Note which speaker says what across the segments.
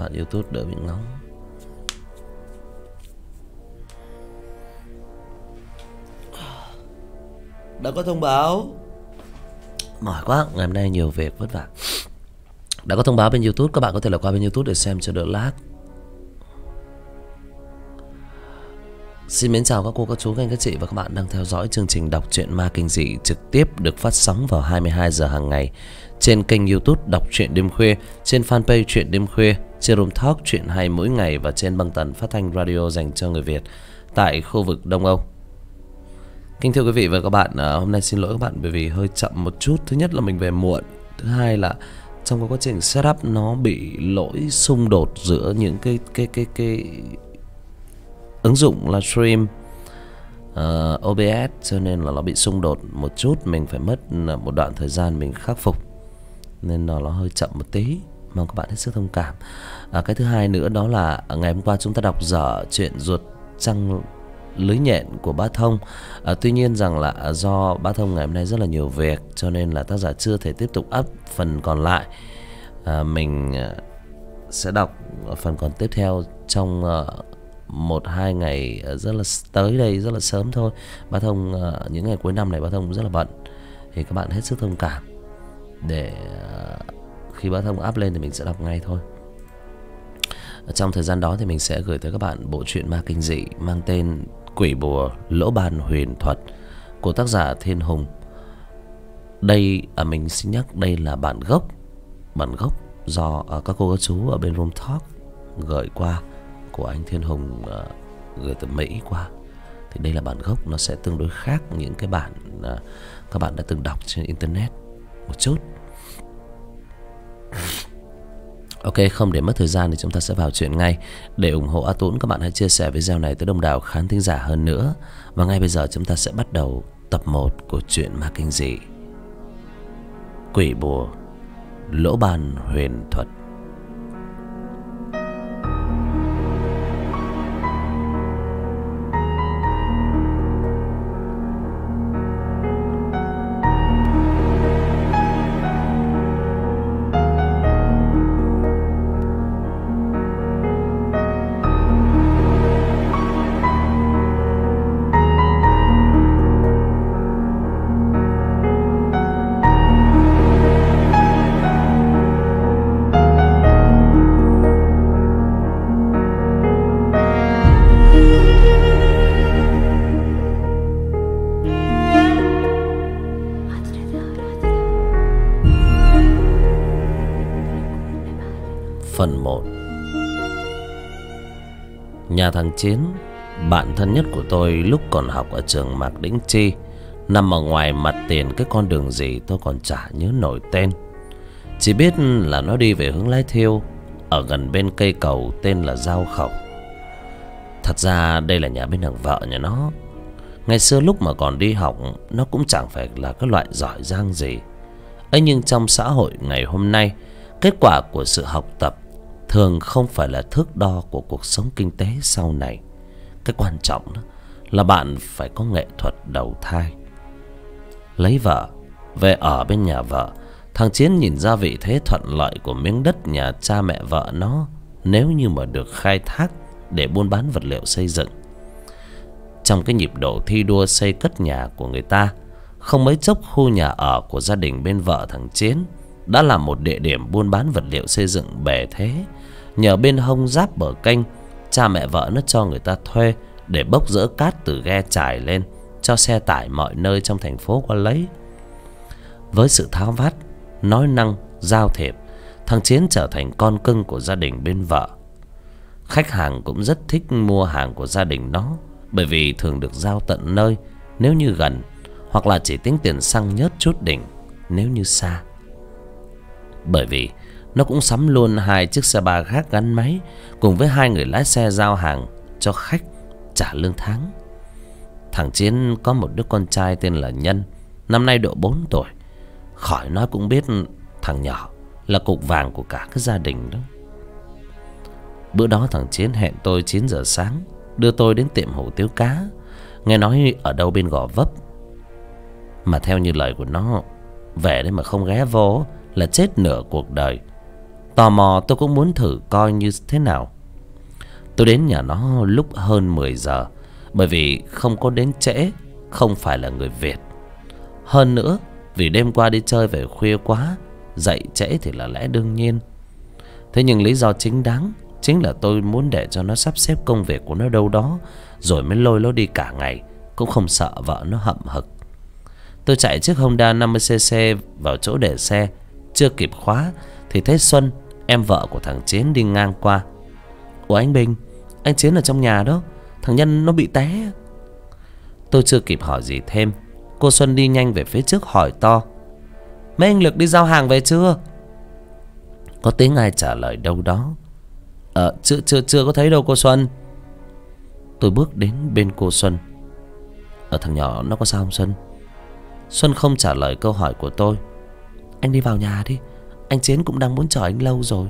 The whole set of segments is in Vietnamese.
Speaker 1: bạn YouTube đỡ bị ngóng. Đã có thông báo. Mỏi quá, ngày hôm nay nhiều việc vất vả. Đã có thông báo bên YouTube, các bạn có thể là qua bên YouTube để xem cho đỡ lag. Xin mến chào các cô, các chú, các anh, các chị và các bạn đang theo dõi chương trình đọc truyện ma kinh dị trực tiếp được phát sóng vào 22 giờ hàng ngày trên kênh YouTube Đọc truyện đêm khuya, trên fanpage Truyện đêm khuya, trên Room Talk Truyện hay mỗi ngày và trên băng tần phát thanh radio dành cho người Việt tại khu vực Đông Âu. Kính thưa quý vị và các bạn, hôm nay xin lỗi các bạn bởi vì hơi chậm một chút. Thứ nhất là mình về muộn, thứ hai là trong quá trình setup nó bị lỗi xung đột giữa những cái ứng dụng livestream OBS, cho nên là nó bị xung đột một chút. Mình phải mất một đoạn thời gian mình khắc phục, nên nó hơi chậm một tí, mong các bạn hết sức thông cảm. Cái thứ hai nữa đó là ngày hôm qua chúng ta đọc dở chuyện ruột trăng lưới nhện của Bá Thông. Tuy nhiên rằng là do Bá Thông ngày hôm nay rất là nhiều việc, cho nên là tác giả chưa thể tiếp tục up phần còn lại. Mình sẽ đọc phần còn tiếp theo trong 1-2 ngày rất là tới đây, rất là sớm thôi. Bá Thông những ngày cuối năm này Bá Thông rất là bận, thì các bạn hết sức thông cảm. Để khi Bá Thông up lên thì mình sẽ đọc ngay thôi. Trong thời gian đó thì mình sẽ gửi tới các bạn bộ truyện ma kinh dị mang tên Quỷ Bùa Lỗ Ban Huyền Thuật của tác giả Thiên Hùng. Đây mình xin nhắc, đây là bản gốc do các cô các chú ở bên Room Talk gửi qua, của anh Thiên Hùng gửi từ Mỹ qua. Thì đây là bản gốc, nó sẽ tương đối khác những cái bản các bạn đã từng đọc trên internet một chút. Ok, không để mất thời gian thì chúng ta sẽ vào chuyện ngay. Để ủng hộ A Tũng, các bạn hãy chia sẻ video này tới đông đảo khán thính giả hơn nữa. Và ngay bây giờ chúng ta sẽ bắt đầu tập 1 của truyện ma kinh dị Quỷ Bùa Lỗ Ban Huyền Thuật. Phần 1. Nhà thằng Chiến, bạn thân nhất của tôi lúc còn học ở trường Mạc Đĩnh Chi, nằm ở ngoài mặt tiền cái con đường gì tôi còn chả nhớ nổi tên. Chỉ biết là nó đi về hướng Lái Thiêu, ở gần bên cây cầu tên là Giao Khẩu. Thật ra đây là nhà bên thằng vợ nhà nó. Ngày xưa lúc mà còn đi học, nó cũng chẳng phải là cái loại giỏi giang gì ấy, nhưng trong xã hội ngày hôm nay, kết quả của sự học tập thường không phải là thước đo của cuộc sống kinh tế sau này. Cái quan trọng đó là bạn phải có nghệ thuật đầu thai. Lấy vợ, về ở bên nhà vợ, thằng Chiến nhìn ra vị thế thuận lợi của miếng đất nhà cha mẹ vợ nó nếu như mà được khai thác để buôn bán vật liệu xây dựng. Trong cái nhịp độ thi đua xây cất nhà của người ta, không mấy chốc khu nhà ở của gia đình bên vợ thằng Chiến đã là một địa điểm buôn bán vật liệu xây dựng bề thế. Nhờ bên hông giáp bờ kênh, cha mẹ vợ nó cho người ta thuê để bốc dỡ cát từ ghe trải lên cho xe tải mọi nơi trong thành phố qua lấy. Với sự tháo vát, nói năng, giao thiệp, thằng Chiến trở thành con cưng của gia đình bên vợ. Khách hàng cũng rất thích mua hàng của gia đình nó, bởi vì thường được giao tận nơi nếu như gần, hoặc là chỉ tính tiền xăng nhớt chút đỉnh nếu như xa. Bởi vì nó cũng sắm luôn 2 chiếc xe ba gác gắn máy cùng với 2 người lái xe giao hàng cho khách trả lương tháng. Thằng Chiến có một đứa con trai tên là Nhân, năm nay độ 4 tuổi. Khỏi nói cũng biết thằng nhỏ là cục vàng của cả cái gia đình đó. Bữa đó thằng Chiến hẹn tôi 9 giờ sáng đưa tôi đến tiệm hủ tiếu cá, nghe nói ở đâu bên Gò Vấp. Mà theo như lời của nó, về đây mà không ghé vô là chết nửa cuộc đời. Tò mò tôi cũng muốn thử coi như thế nào. Tôi đến nhà nó lúc hơn 10 giờ, bởi vì không có đến trễ, không phải là người Việt. Hơn nữa vì đêm qua đi chơi về khuya quá, dậy trễ thì là lẽ đương nhiên. Thế nhưng lý do chính đáng chính là tôi muốn để cho nó sắp xếp công việc của nó đâu đó, rồi mới lôi nó đi cả ngày, cũng không sợ vợ nó hậm hực. Tôi chạy chiếc Honda 50cc vào chỗ để xe, chưa kịp khóa thì thấy Xuân, em vợ của thằng Chiến, đi ngang qua. Ủa anh Bình, anh Chiến ở trong nhà đó, thằng Nhân nó bị té. Tôi chưa kịp hỏi gì thêm, cô Xuân đi nhanh về phía trước hỏi to: mấy anh Lực đi giao hàng về chưa? Có tiếng ai trả lời đâu đó: chưa có thấy đâu cô Xuân. Tôi bước đến bên cô Xuân: thằng nhỏ nó có sao không Xuân? Xuân không trả lời câu hỏi của tôi. Anh đi vào nhà đi, anh Chiến cũng đang muốn chờ anh lâu rồi.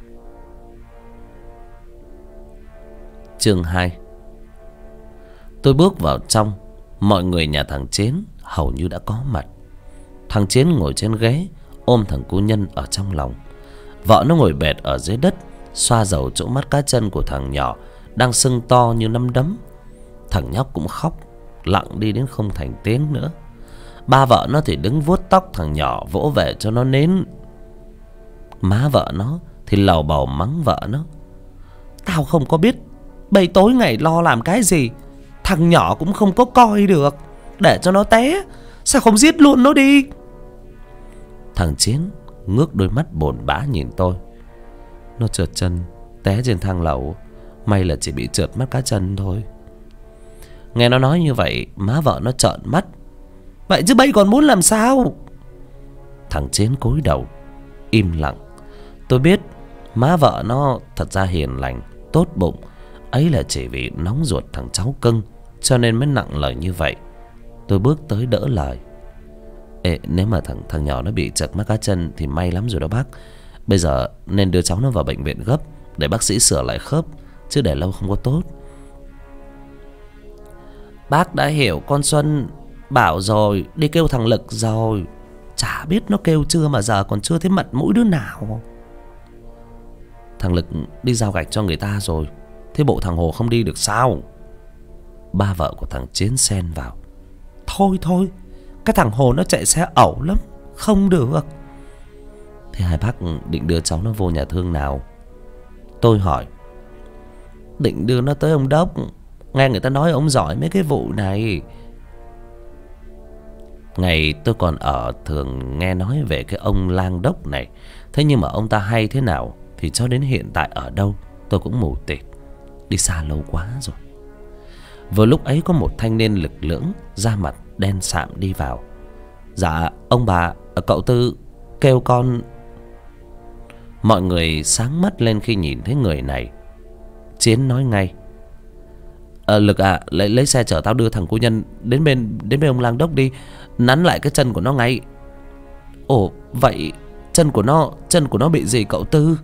Speaker 1: Chương 2. Tôi bước vào trong, mọi người nhà thằng Chiến hầu như đã có mặt. Thằng Chiến ngồi trên ghế, ôm thằng cu Nhân ở trong lòng. Vợ nó ngồi bệt ở dưới đất, xoa dầu chỗ mắt cá chân của thằng nhỏ đang sưng to như nắm đấm. Thằng nhóc cũng khóc lặng đi đến không thành tiếng nữa. Ba vợ nó thì đứng vuốt tóc thằng nhỏ, vỗ về cho nó nến. Má vợ nó thì lầu bầu mắng vợ nó: tao không có biết bầy tối ngày lo làm cái gì, thằng nhỏ cũng không có coi được, để cho nó té, sao không giết luôn nó đi. Thằng Chiến ngước đôi mắt bồn bã nhìn tôi: nó trượt chân té trên thang lầu, may là chỉ bị trượt mắt cá chân thôi. Nghe nó nói như vậy, má vợ nó trợn mắt: vậy chứ bây còn muốn làm sao? Thằng Chiến cúi đầu im lặng. Tôi biết má vợ nó thật ra hiền lành, tốt bụng, ấy là chỉ vì nóng ruột thằng cháu cưng cho nên mới nặng lời như vậy. Tôi bước tới đỡ lời: ê, nếu mà thằng nhỏ nó bị trật mắt cá chân thì may lắm rồi đó bác. Bây giờ nên đưa cháu nó vào bệnh viện gấp để bác sĩ sửa lại khớp, chứ để lâu không có tốt. Bác đã hiểu con Xuân, bảo rồi đi kêu thằng Lực rồi, chả biết nó kêu chưa mà giờ còn chưa thấy mặt mũi đứa nào. Thằng Lực đi giao gạch cho người ta rồi, thế bộ thằng Hồ không đi được sao? Ba vợ của thằng Chiến xen vào: thôi cái thằng Hồ nó chạy xe ẩu lắm, không được. Thế hai bác định đưa cháu nó vô nhà thương nào? Tôi hỏi. Định đưa nó tới ông Đốc, nghe người ta nói ông giỏi mấy cái vụ này. Ngày tôi còn ở thường nghe nói về cái ông Lang Đốc này, thế nhưng mà ông ta hay thế nào thì cho đến hiện tại ở đâu tôi cũng mù tịt, đi xa lâu quá rồi. Vừa lúc ấy có một thanh niên lực lưỡng, da mặt đen sạm đi vào. Dạ ông bà, cậu Tư kêu con. Mọi người sáng mắt lên khi nhìn thấy người này. Chiến nói ngay: Lực à, lấy xe chở tao đưa thằng cô Nhân đến bên ông Lang Đốc đi, nắn lại cái chân của nó ngay. Ồ vậy chân của nó bị gì cậu Tư?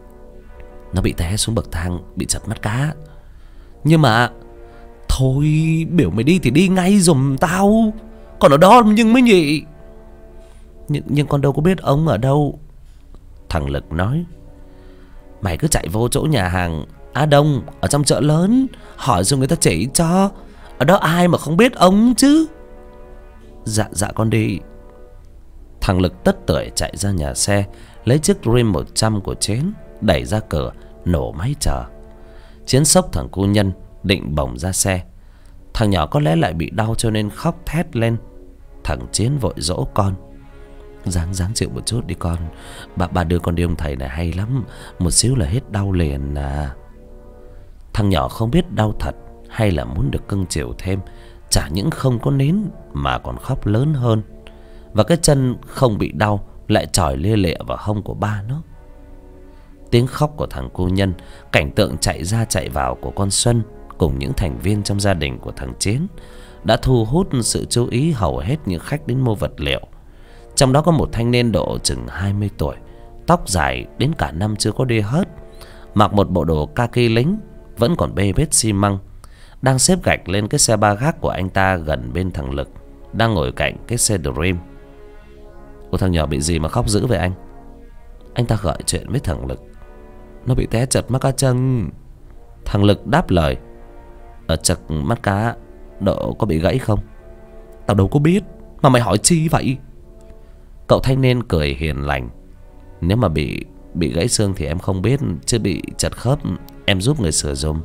Speaker 1: Nó bị té xuống bậc thang, bị trật mắt cá. Nhưng mà thôi, biểu mày đi thì đi ngay giùm tao, còn ở đó nhưng mới nhị. Nhưng con đâu có biết ông ở đâu. Thằng Lực nói: mày cứ chạy vô chỗ nhà hàng Á Đông ở trong chợ lớn, hỏi rồi người ta chỉ cho. Ở đó ai mà không biết ông chứ. Dạ con đi. Thằng Lực tất tưởi chạy ra nhà xe, lấy chiếc Rim 100 của Chiến, đẩy ra cửa, nổ máy chờ. Chiến xốc thằng cô Nhân định bổng ra xe. Thằng nhỏ có lẽ lại bị đau cho nên khóc thét lên. Thằng Chiến vội dỗ con: Ráng chịu một chút đi con, bà đưa con đi ông thầy này hay lắm, một xíu là hết đau liền à. Thằng nhỏ không biết đau thật hay là muốn được cưng chiều thêm, chả những không có nín mà còn khóc lớn hơn. Và cái chân không bị đau lại chỏi lia lịa vào hông của ba nó. Tiếng khóc của thằng cô Nhân, cảnh tượng chạy ra chạy vào của con Xuân cùng những thành viên trong gia đình của thằng Chiến đã thu hút sự chú ý hầu hết những khách đến mua vật liệu. Trong đó có một thanh niên độ chừng 20 tuổi, tóc dài đến cả năm chưa có đi hớt, mặc một bộ đồ kaki lính, vẫn còn bê bết xi măng, đang xếp gạch lên cái xe ba gác của anh ta gần bên thằng Lực đang ngồi cạnh cái xe Dream. Ủa thằng nhỏ bị gì mà khóc dữ vậy anh? Anh ta gợi chuyện với thằng Lực. Nó bị té trật mắt cá chân. Thằng Lực đáp lời. Chật mắt cá độ có bị gãy không? Tao đâu có biết, mà mày hỏi chi vậy? Cậu thanh niên cười hiền lành. Nếu mà bị gãy xương thì em không biết, chứ bị chật khớp em giúp người sửa giùm.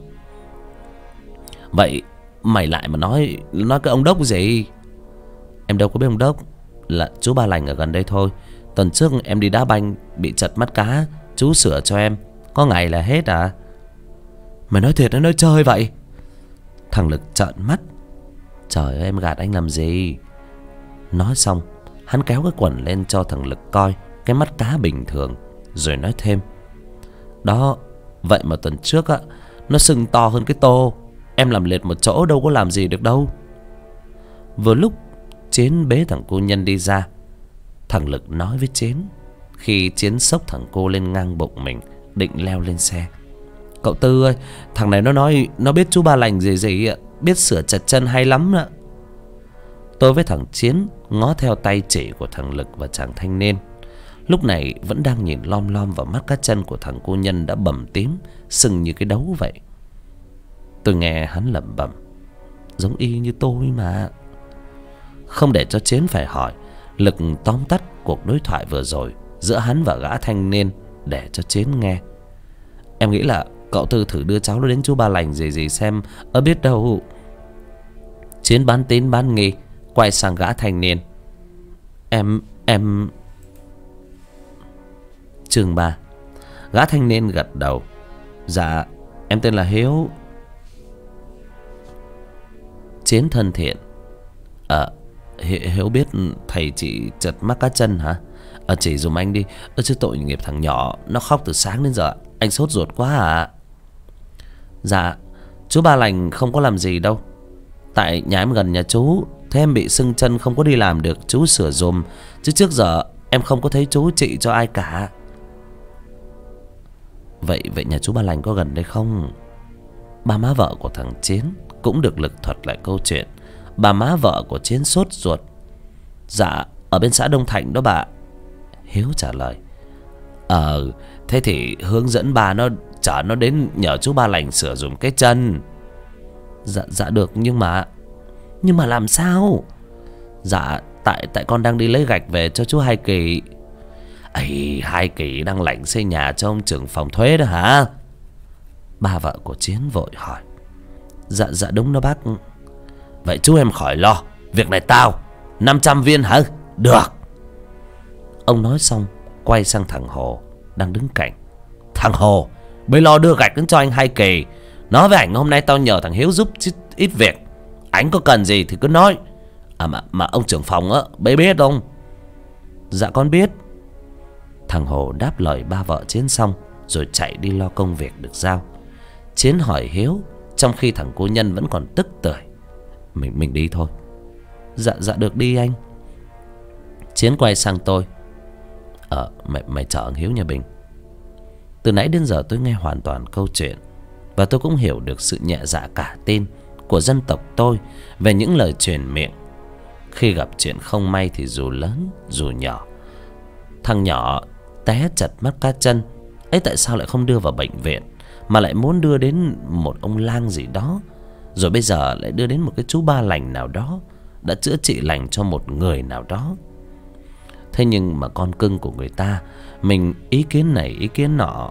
Speaker 1: Vậy mày lại mà nói cái ông Đốc gì? Em đâu có biết ông Đốc, là chú Ba Lành ở gần đây thôi. Tuần trước em đi đá banh bị chật mắt cá, chú sửa cho em, có ngày là hết à? Mày nói thiệt hay nói chơi vậy? Thằng Lực trợn mắt. Trời ơi, em gạt anh làm gì? Nói xong, hắn kéo cái quần lên cho thằng Lực coi cái mắt cá bình thường, rồi nói thêm. Đó, vậy mà tuần trước á, nó sưng to hơn cái tô. Em làm liệt một chỗ đâu có làm gì được đâu. Vừa lúc Chiến bế thằng cô Nhân đi ra, thằng Lực nói với Chiến, khi Chiến xốc thằng cô lên ngang bụng mình, định leo lên xe. Cậu Tư ơi, thằng này nó nói nó biết chú Ba Lành gì ạ, biết sửa chật chân hay lắm ạ. Tôi với thằng Chiến ngó theo tay chỉ của thằng Lực và chàng thanh niên. Lúc này vẫn đang nhìn lom lom vào mắt cá chân của thằng cô Nhân đã bầm tím, sưng như cái đấu vậy. Tôi nghe hắn lẩm bẩm. Giống y như tôi mà. Không để cho Chiến phải hỏi, Lực tóm tắt cuộc đối thoại vừa rồi giữa hắn và gã thanh niên để cho Chiến nghe. Em nghĩ là cậu Tư thử đưa cháu nó đến chú Ba Lành gì xem, biết đâu. Chiến bán tín bán nghi, quay sang gã thanh niên. Em chương 3. Gã thanh niên gật đầu. Dạ, em tên là Hiếu. Chiến thân thiện. Hiếu biết thầy chị chật mắt cá chân hả? Chỉ dùm anh đi, chứ tội nghiệp thằng nhỏ, nó khóc từ sáng đến giờ. Anh sốt ruột quá à? Dạ, chú Ba Lành không có làm gì đâu. Tại nhà em gần nhà chú, thế em bị sưng chân không có đi làm được, chú sửa dùm. Chứ trước giờ em không có thấy chú trị cho ai cả. Vậy nhà chú Ba Lành có gần đây không? Ba má vợ của thằng Chiến cũng được Lực thuật lại câu chuyện. Bà má vợ của Chiến sốt ruột. Dạ, ở bên xã Đông Thạnh đó bà. Hiếu trả lời. Thế thì hướng dẫn bà nó chở nó đến nhờ chú Ba Lành sửa dùm cái chân. Dạ được, nhưng mà làm sao? Dạ, tại con đang đi lấy gạch về cho chú Hai Kỳ. Hai Kỳ đang lãnh xây nhà cho ông trưởng phòng thuế đó hả? Bà vợ của Chiến vội hỏi. Dạ đúng đó bác. Vậy chú em khỏi lo, việc này tao 500 viên hả? Được. Ông nói xong quay sang thằng Hồ đang đứng cạnh. Thằng Hồ, bây lo đưa gạch đến cho anh Hai Kỳ. Nói với ảnh hôm nay tao nhờ thằng Hiếu giúp ít việc. Anh có cần gì thì cứ nói. Mà ông trưởng phòng á, bấy biết không? Dạ con biết. Thằng Hồ đáp lời ba vợ Chiến xong rồi chạy đi lo công việc được giao. Chiến hỏi Hiếu, trong khi thằng cô Nhân vẫn còn tức tưởi. Mình đi thôi. Dạ được, đi anh. Chiến quay sang tôi. Mày chở thằng Hiếu nhà Bình. Từ nãy đến giờ tôi nghe hoàn toàn câu chuyện, và tôi cũng hiểu được sự nhẹ dạ cả tin của dân tộc tôi về những lời truyền miệng. Khi gặp chuyện không may thì dù lớn dù nhỏ, thằng nhỏ té chật mắt cá chân ấy, tại sao lại không đưa vào bệnh viện, mà lại muốn đưa đến một ông lang gì đó, rồi bây giờ lại đưa đến một cái chú Ba Lành nào đó đã chữa trị lành cho một người nào đó. Thế nhưng mà con cưng của người ta, mình ý kiến này ý kiến nọ,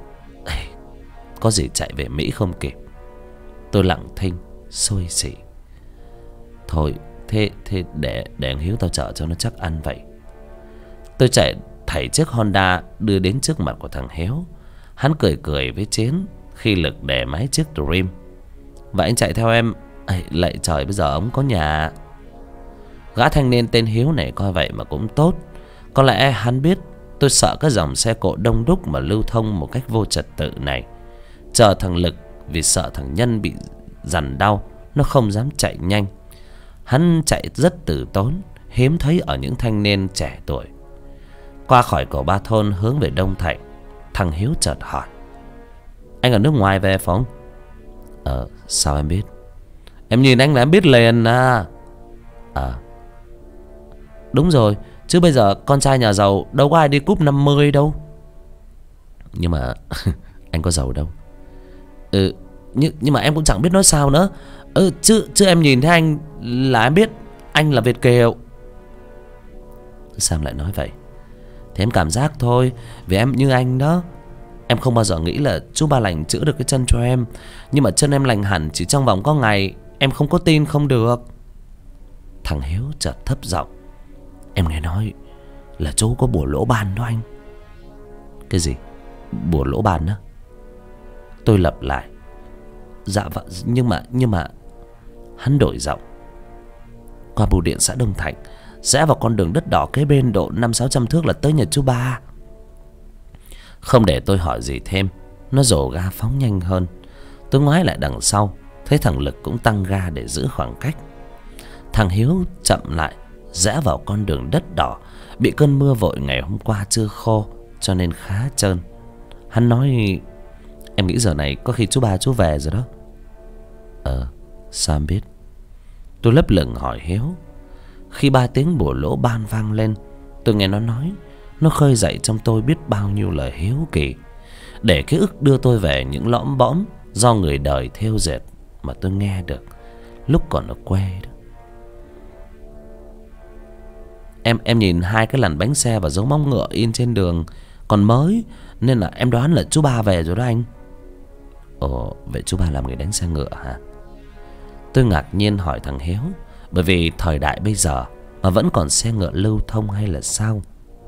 Speaker 1: có gì chạy về Mỹ không kịp. Tôi lặng thinh xôi xỉ. Thôi thế để anh Hiếu tao chở cho nó chắc ăn vậy. Tôi chạy thảy chiếc Honda đưa đến trước mặt của thằng Hiếu. Hắn cười cười với Chiến khi Lực đè máy chiếc Dream. Vậy anh chạy theo em. Lạy trời, bây giờ ông có nhà. Gã thanh niên tên Hiếu này coi vậy mà cũng tốt. Có lẽ hắn biết tôi sợ cái dòng xe cộ đông đúc mà lưu thông một cách vô trật tự này. Chờ thằng Lực vì sợ thằng Nhân bị dằn đau, nó không dám chạy nhanh. Hắn chạy rất từ tốn, hiếm thấy ở những thanh niên trẻ tuổi. Qua khỏi cầu Ba Thôn hướng về Đông Thạnh, thằng Hiếu chợt hỏi. Anh ở nước ngoài về phải không? Sao em biết? Em nhìn anh là em biết liền à. Đúng rồi, chứ bây giờ con trai nhà giàu đâu có ai đi cúp 50 đâu. Nhưng mà anh có giàu đâu. Nhưng mà em cũng chẳng biết nói sao nữa. Chứ em nhìn thấy anh là em biết anh là Việt kiều. Sao em lại nói vậy? Thì em cảm giác thôi. Vì em như anh đó. Em không bao giờ nghĩ là chú Ba Lành chữa được cái chân cho em. Nhưng mà chân em lành hẳn chỉ trong vòng có ngày. Em không có tin không được. Thằng Hiếu chợt thấp giọng. Em nghe nói là chú có bùa lỗ ban đó anh. Cái gì? Bùa lỗ ban đó? Tôi lặp lại. Dạ vâng. Nhưng mà hắn đổi giọng. Qua bưu điện xã Đông Thạnh, rẽ vào con đường đất đỏ kế bên độ 500-600 thước là tới nhà chú Ba. Không để tôi hỏi gì thêm, nó rồ ga phóng nhanh hơn. Tôi ngoái lại đằng sau, thấy thằng Lực cũng tăng ga để giữ khoảng cách. Thằng Hiếu chậm lại, rẽ vào con đường đất đỏ. Bị cơn mưa vội ngày hôm qua chưa khô cho nên khá trơn. Hắn nói: Em nghĩ giờ này có khi chú Ba chú về rồi đó. Sao em biết? Tôi lấp lửng hỏi Hiếu. Khi 3 tiếng bùa lỗ ban vang lên, tôi nghe nó nói. Nó khơi dậy trong tôi biết bao nhiêu lời hiếu kỳ, để ký ức đưa tôi về những lõm bõm do người đời thêu dệt mà tôi nghe được lúc còn ở quê đó. Em nhìn 2 cái lằn bánh xe và dấu móng ngựa in trên đường còn mới, nên là em đoán là chú Ba về rồi đó anh. Ồ, vậy chú Ba làm người đánh xe ngựa hả? Tôi ngạc nhiên hỏi thằng Hiếu. Bởi vì thời đại bây giờ mà vẫn còn xe ngựa lưu thông hay là sao?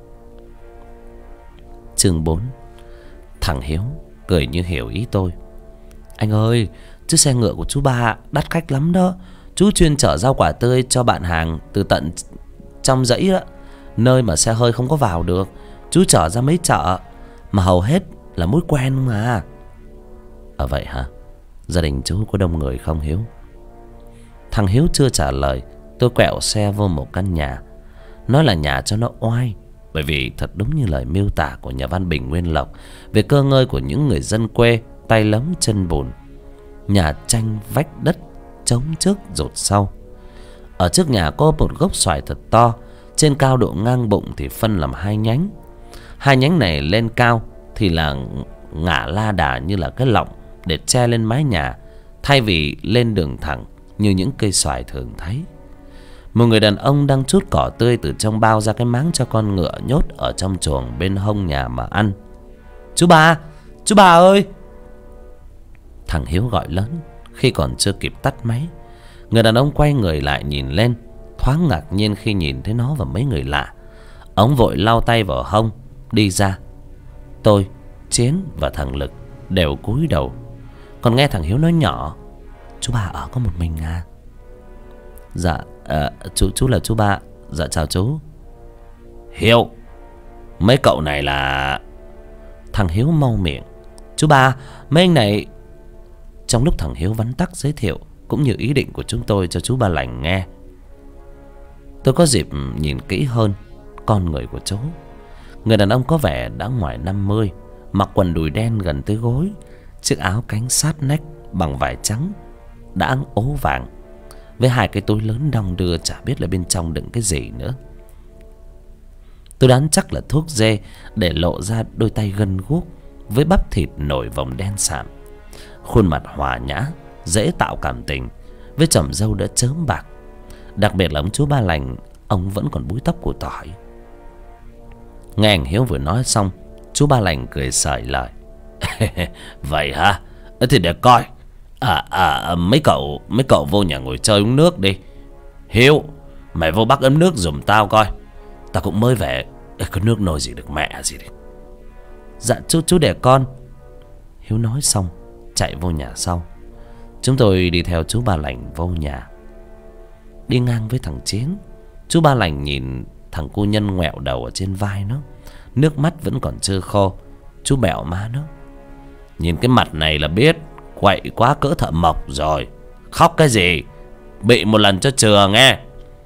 Speaker 1: Chương 4. Thằng Hiếu cười như hiểu ý tôi. Anh ơi, chiếc xe ngựa của chú Ba đắt khách lắm đó. Chú chuyên chở rau quả tươi cho bạn hàng từ tận trong dãy đó, nơi mà xe hơi không có vào được. Chú chở ra mấy chợ mà hầu hết là mối quen mà. Vậy hả? Gia đình chú có đông người không Hiếu? Thằng Hiếu chưa trả lời, tôi quẹo xe vô một căn nhà. Nói là nhà cho nó oai, bởi vì thật đúng như lời miêu tả của nhà văn Bình Nguyên Lộc về cơ ngơi của những người dân quê tay lấm chân bùn. Nhà tranh vách đất, trống trước rột sau. Ở trước nhà có một gốc xoài thật to. Trên cao độ ngang bụng thì phân làm 2 nhánh. 2 nhánh này lên cao thì là ngả la đà như là cái lọng để che lên mái nhà, thay vì lên đường thẳng như những cây xoài thường thấy. Một người đàn ông đang trút cỏ tươi từ trong bao ra cái máng cho con ngựa nhốt ở trong chuồng bên hông nhà mà ăn. Chú Ba ơi! Thằng Hiếu gọi lớn khi còn chưa kịp tắt máy. Người đàn ông quay người lại nhìn lên, thoáng ngạc nhiên khi nhìn thấy nó và mấy người lạ. Ông vội lau tay vào hông đi ra. Tôi, Chiến và thằng Lực đều cúi đầu. Còn nghe thằng Hiếu nói nhỏ: Chú Ba ở có một mình à? Dạ, chú là chú Ba. Dạ chào chú. Hiếu, mấy cậu này là... Thằng Hiếu mau miệng: Chú Ba, mấy anh này... Trong lúc thằng Hiếu vắn tắt giới thiệu cũng như ý định của chúng tôi cho chú Ba Lành nghe, tôi có dịp nhìn kỹ hơn con người của chú. Người đàn ông có vẻ đã ngoài 50, mặc quần đùi đen gần tới gối, chiếc áo cánh sát nách bằng vải trắng đã ố vàng, với 2 cái túi lớn đong đưa chả biết là bên trong đựng cái gì nữa. Tôi đoán chắc là thuốc dê, để lộ ra đôi tay gân guốc với bắp thịt nổi vòng đen sạm. Khuôn mặt hòa nhã, dễ tạo cảm tình, với chòm râu đã chớm bạc. Đặc biệt là ông chú Ba Lành, ông vẫn còn búi tóc của tỏi. Nghe anh Hiếu vừa nói xong, chú Ba Lành cười sởi lời: Vậy hả? Thì để coi. Mấy cậu vô nhà ngồi chơi uống nước đi. Hiếu, mày vô bắc ấm nước giùm tao coi. Tao cũng mới về. Có nước nồi gì được mẹ gì đi. Dạ chú để con. Hiếu nói xong chạy vô nhà sau. Chúng tôi đi theo chú Ba Lành vô nhà. Đi ngang với thằng Chiến, chú Ba Lành nhìn thằng cô nhân ngoẹo đầu ở trên vai nó, nước mắt vẫn còn chưa khô. Chú bẹo má nó: Nhìn cái mặt này là biết quậy quá cỡ thợ mộc rồi. Khóc cái gì? Bị một lần cho chừa nghe.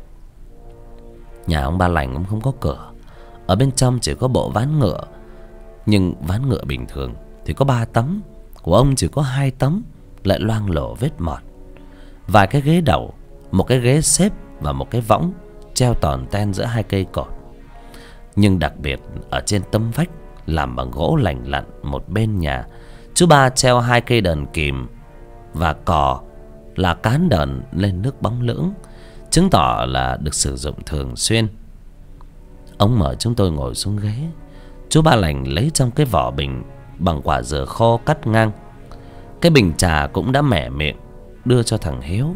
Speaker 1: Nhà ông Ba Lành cũng không có cửa. Ở bên trong chỉ có bộ ván ngựa. Nhưng ván ngựa bình thường thì có 3 tấm, của ông chỉ có 2 tấm, lại loang lổ vết mọt. Vài cái ghế đầu, một cái ghế xếp và một cái võng treo tòn ten giữa 2 cây cột. Nhưng đặc biệt ở trên tấm vách làm bằng gỗ lành lặn một bên nhà. Chú ba treo 2 cây đờn kìm và cò là cán đờn lên nước bóng lưỡng, chứng tỏ là được sử dụng thường xuyên. Ông mời chúng tôi ngồi xuống ghế. Chú ba lành lấy trong cái vỏ bình bằng quả dừa khô cắt ngang. Cái bình trà cũng đã mẻ miệng, đưa cho thằng Hiếu.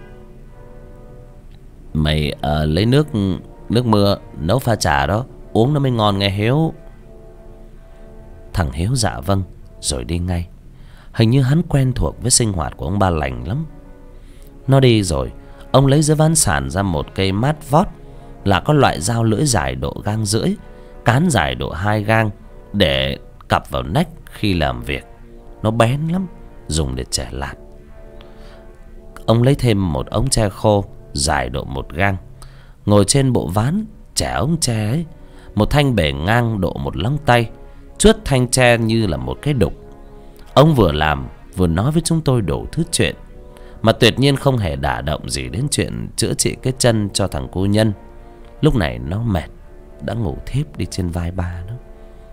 Speaker 1: Mày lấy nước mưa nấu pha trà đó, uống nó mới ngon nghe Hiếu. Thằng Hiếu dạ vâng rồi đi ngay. Hình như hắn quen thuộc với sinh hoạt của ông ba lành lắm. Nó đi rồi, ông lấy dưới ván sàn ra một cây mát vót, là có loại dao lưỡi dài độ gang rưỡi, cán dài độ 2 gang, để cặp vào nách khi làm việc. Nó bén lắm, dùng để chẻ lạt. Ông lấy thêm một ống tre khô dài độ 1 gang, ngồi trên bộ ván chẻ ống tre ấy. Một thanh bể ngang độ 1 lóng tay, chuốt thanh tre như là một cái đục. Ông vừa làm vừa nói với chúng tôi đủ thứ chuyện, mà tuyệt nhiên không hề đả động gì đến chuyện chữa trị cái chân cho thằng cô Nhân. Lúc này nó mệt, đã ngủ thiếp đi trên vai ba nó.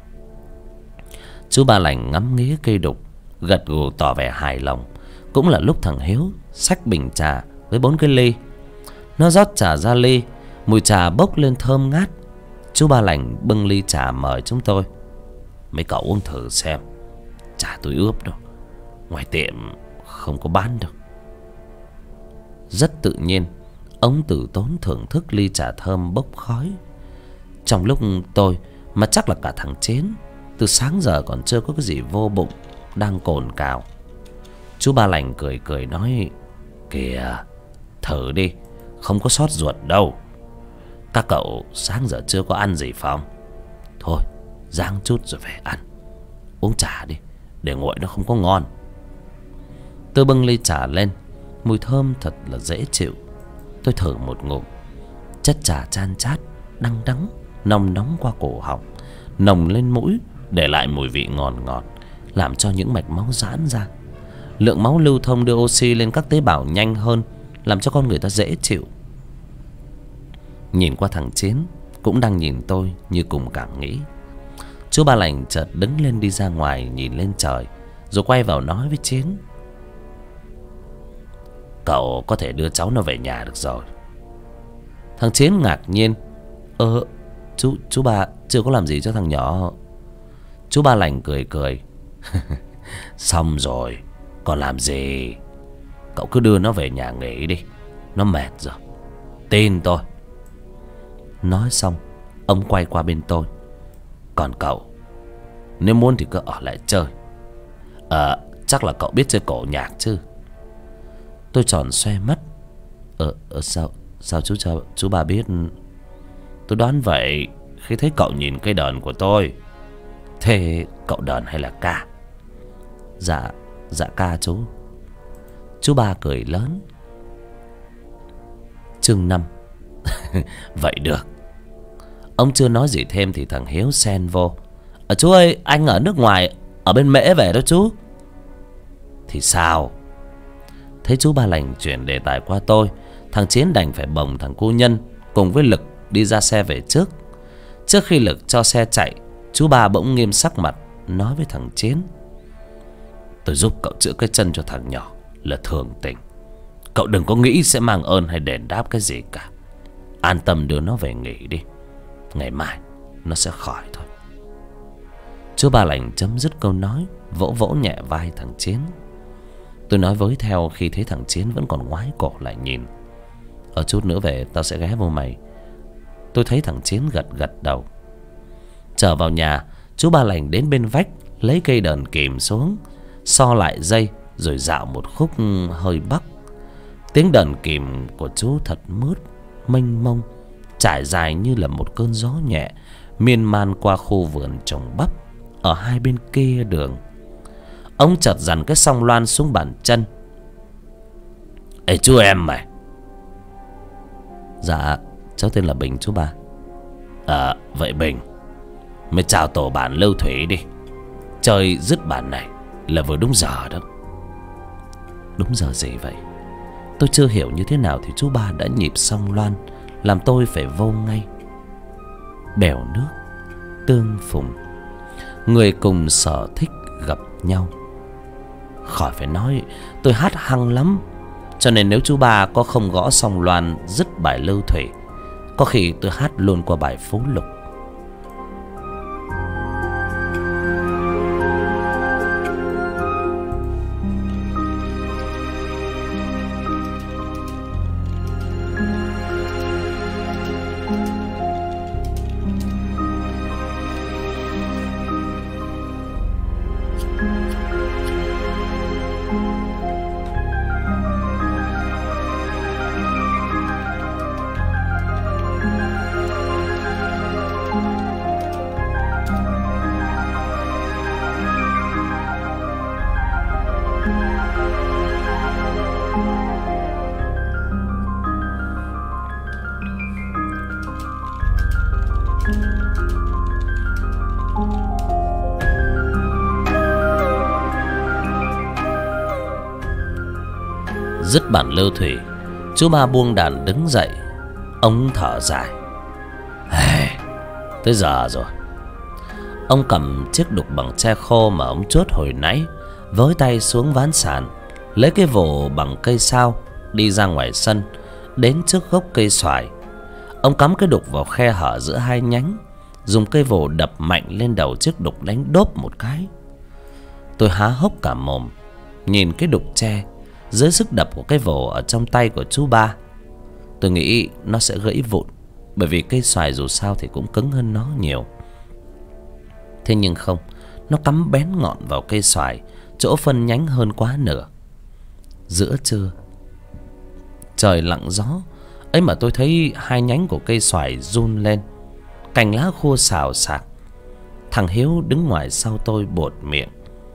Speaker 1: Chú ba lành ngắm nghía cây đục, gật gù tỏ vẻ hài lòng. Cũng là lúc thằng Hiếu xách bình trà với 4 cái ly. Nó rót trà ra ly, mùi trà bốc lên thơm ngát. Chú ba lành bưng ly trà mời chúng tôi. Mấy cậu uống thử xem, trà tôi ướp đâu, ngoài tiệm không có bán đâu. Rất tự nhiên, ông tử tốn thưởng thức ly trà thơm bốc khói. Trong lúc tôi, mà chắc là cả thằng Chến, từ sáng giờ còn chưa có cái gì vô bụng, đang cồn cào. Chú ba lành cười cười nói: Kìa, thử đi, không có sót ruột đâu. Các cậu sáng giờ chưa có ăn gì phải không? Thôi, ráng chút rồi về ăn. Uống trà đi, để nguội nó không có ngon. Tôi bưng ly trà lên, mùi thơm thật là dễ chịu. Tôi thử một ngụm, chất trà chan chát, đắng đắng, nồng nóng qua cổ họng, nồng lên mũi, để lại mùi vị ngọt ngọt, làm cho những mạch máu giãn ra. Lượng máu lưu thông đưa oxy lên các tế bào nhanh hơn, làm cho con người ta dễ chịu. Nhìn qua thằng Chiến, cũng đang nhìn tôi như cùng cảm nghĩ. Chú ba lành chợt đứng lên đi ra ngoài nhìn lên trời, rồi quay vào nói với Chiến: Cậu có thể đưa cháu nó về nhà được rồi. Thằng Chiến ngạc nhiên: Chú ba chưa có làm gì cho thằng nhỏ. Chú ba lành cười cười: Xong rồi, còn làm gì. Cậu cứ đưa nó về nhà nghỉ đi, nó mệt rồi, tin tôi. Nói xong, ông quay qua bên tôi: Còn cậu, nếu muốn thì cứ ở lại chơi. Chắc là cậu biết chơi cổ nhạc chứ? Tôi tròn xoe mắt. Sao chú ba biết? Tôi đoán vậy khi thấy cậu nhìn cây đờn của tôi. Thế cậu đờn hay là ca? Dạ ca chú. Chú ba cười lớn. Chương 5. Vậy được. Ông chưa nói gì thêm thì thằng Hiếu xen vô: Chú ơi, anh ở nước ngoài, ở bên Mễ về đó chú. Thì sao? Thấy chú ba lành chuyển đề tài qua tôi, thằng Chiến đành phải bồng thằng cô Nhân cùng với Lực đi ra xe về trước. Trước khi Lực cho xe chạy, chú ba bỗng nghiêm sắc mặt nói với thằng Chiến: Tôi giúp cậu chữa cái chân cho thằng nhỏ là thường tình. Cậu đừng có nghĩ sẽ mang ơn hay đền đáp cái gì cả. An tâm đưa nó về nghỉ đi, ngày mai nó sẽ khỏi thôi. Chú ba lành chấm dứt câu nói, vỗ vỗ nhẹ vai thằng Chiến. Tôi nói với theo khi thấy thằng Chiến vẫn còn ngoái cổ lại nhìn: Ở chút nữa về tao sẽ ghé vô mày. Tôi thấy thằng Chiến gật gật đầu. Trở vào nhà, chú ba lành đến bên vách lấy cây đờn kìm xuống, so lại dây rồi dạo một khúc hơi bắc. Tiếng đờn kìm của chú thật mướt, mênh mông, trải dài như là một cơn gió nhẹ miên man qua khu vườn trồng bắp ở hai bên kia đường. Ông chợt dằn cái song loan xuống bàn chân: Ê chú em mày. Dạ, cháu tên là Bình chú ba. Vậy Bình, mày chào tổ bản Lưu Thủy đi. Chơi dứt bản này là vừa đúng giờ đó. Đúng giờ gì vậy? Tôi chưa hiểu như thế nào thì chú ba đã nhịp song loan, làm tôi phải vô ngay. Bèo nước tương phùng. người cùng sở thích gặp nhau. Khỏi phải nói, tôi hát hăng lắm. Cho nên nếu chú ba có không gõ xong loan dứt bài Lưu Thủy, có khi tôi hát luôn qua bài Phú Lục. Dứt bản Lưu Thủy, chú ba buông đàn đứng dậy. Ông thở dài. Tới giờ rồi. Ông cầm chiếc đục bằng tre khô mà ông chốt hồi nãy, với tay xuống ván sàn, lấy cái vồ bằng cây sao, đi ra ngoài sân, đến trước gốc cây xoài. Ông cắm cái đục vào khe hở giữa hai nhánh, dùng cây vồ đập mạnh lên đầu chiếc đục đánh đốp một cái. Tôi há hốc cả mồm, nhìn cái đục tre dưới sức đập của cái vồ ở trong tay của chú ba. Tôi nghĩ nó sẽ gãy vụn, bởi vì cây xoài dù sao thì cũng cứng hơn nó nhiều. Thế nhưng không, nó cắm bén ngọn vào cây xoài, chỗ phân nhánh hơn quá nửa. Giữa trưa, trời lặng gió ấy mà tôi thấy hai nhánh của cây xoài run lên, cành lá khô xào xạc. Thằng Hiếu đứng ngoài sau tôi buột miệng.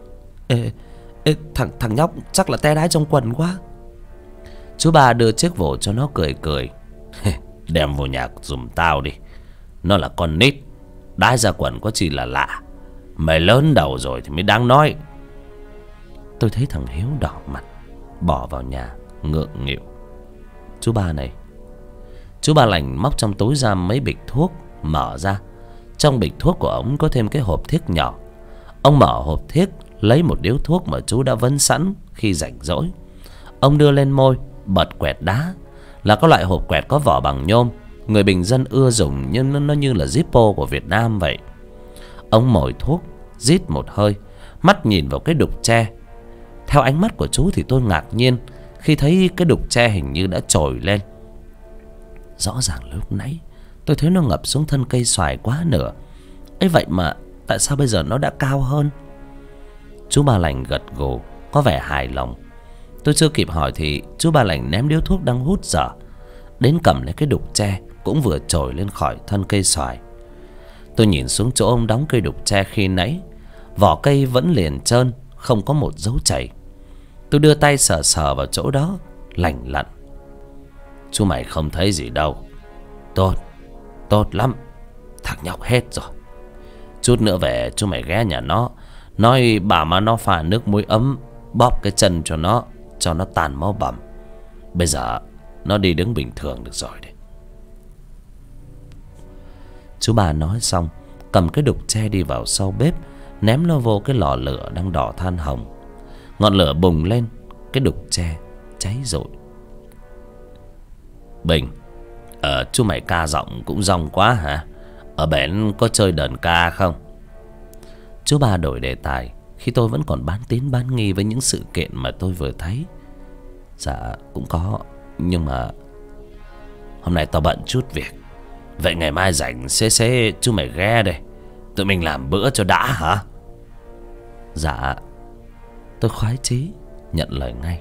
Speaker 1: Thằng nhóc chắc là te đái trong quần quá. Chú ba đưa chiếc vồ cho nó cười cười. Đem vô nhà giùm tao đi. Nó là con nít, đái ra quần có gì là lạ. Mày lớn đầu rồi thì mới đáng nói. Tôi thấy thằng Hiếu đỏ mặt, bỏ vào nhà ngượng nghịu. Chú ba này. Chú ba lành móc trong túi ra mấy bịch thuốc, mở ra. Trong bịch thuốc của ông có thêm cái hộp thiếc nhỏ. Ông mở hộp thiếc, lấy một điếu thuốc mà chú đã vấn sẵn khi rảnh rỗi. Ông đưa lên môi, bật quẹt đá. Là các loại hộp quẹt có vỏ bằng nhôm, người bình dân ưa dùng, nhưng nó như là Zippo của Việt Nam vậy. Ông mồi thuốc, rít một hơi, mắt nhìn vào cái đục tre. Theo ánh mắt của chú thì tôi ngạc nhiên khi thấy cái đục tre hình như đã trồi lên. Rõ ràng lúc nãy tôi thấy nó ngập xuống thân cây xoài quá nửa ấy, vậy mà tại sao bây giờ nó đã cao hơn? Chú ba lành gật gù, có vẻ hài lòng. Tôi chưa kịp hỏi thì chú ba lành ném điếu thuốc đang hút dở đến cầm lấy cái đục tre cũng vừa trồi lên khỏi thân cây xoài. Tôi nhìn xuống chỗ ông đóng cây đục tre khi nãy, vỏ cây vẫn liền trơn, không có một dấu chảy. Tôi đưa tay sờ sờ vào chỗ đó, lành lặn. Chú mày không thấy gì đâu. Tốt lắm. Thằng nhóc hết rồi. Chút nữa về chú mày ghé nhà nó, nói bà mà nó pha nước muối ấm, bóp cái chân cho nó tàn máu bầm. Bây giờ nó đi đứng bình thường được rồi đấy. Chú bà nói xong, cầm cái đục tre đi vào sau bếp, ném nó vô cái lò lửa đang đỏ than hồng. Ngọn lửa bùng lên, cái đục tre cháy rụi. Bình, chú mày ca giọng cũng rong quá hả? Ở bển có chơi đờn ca không? Chú ba đổi đề tài khi tôi vẫn còn bán tín bán nghi với những sự kiện mà tôi vừa thấy. Dạ cũng có, nhưng mà hôm nay tao bận chút việc. Vậy ngày mai rảnh xế chú mày ghé đây, tụi mình làm bữa cho đã hả? Dạ. Tôi khoái chí nhận lời ngay.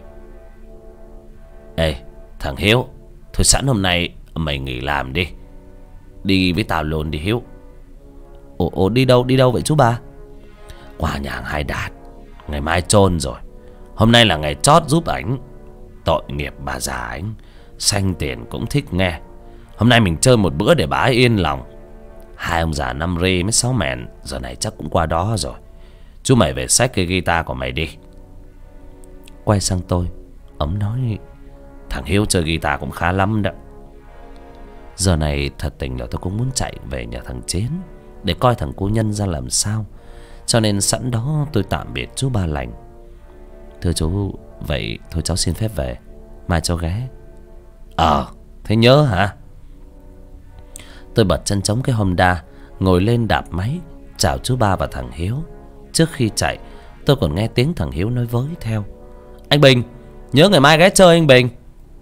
Speaker 1: Ê thằng Hiếu, thôi sẵn hôm nay mày nghỉ làm đi, đi với tao luôn đi Hiếu. Ồ đi đâu vậy chú ba? Qua nhà hàng Hai Đạt, ngày mai chôn rồi. Hôm nay là ngày chót giúp ảnh. Tội nghiệp bà già ảnh, xanh tiền cũng thích nghe. Hôm nay mình chơi một bữa để bà ấy yên lòng. Hai ông già năm rê mới 6 mẹn, giờ này chắc cũng qua đó rồi. Chú mày về xách cái guitar của mày đi. Quay sang tôi, ông nói: thằng Hiếu chơi guitar cũng khá lắm đó. Giờ này thật tình là tôi cũng muốn chạy về nhà thằng Chiến để coi thằng cô Nhân ra làm sao. cho nên sẵn đó tôi tạm biệt chú Ba Lành. Thưa chú, vậy thôi cháu xin phép về, mai cháu ghé. Thế nhớ hả? Tôi bật chân chống cái Honda, ngồi lên đạp máy chào chú Ba và thằng Hiếu. Trước khi chạy, tôi còn nghe tiếng thằng Hiếu nói với theo: anh Bình, nhớ ngày mai ghé chơi anh Bình.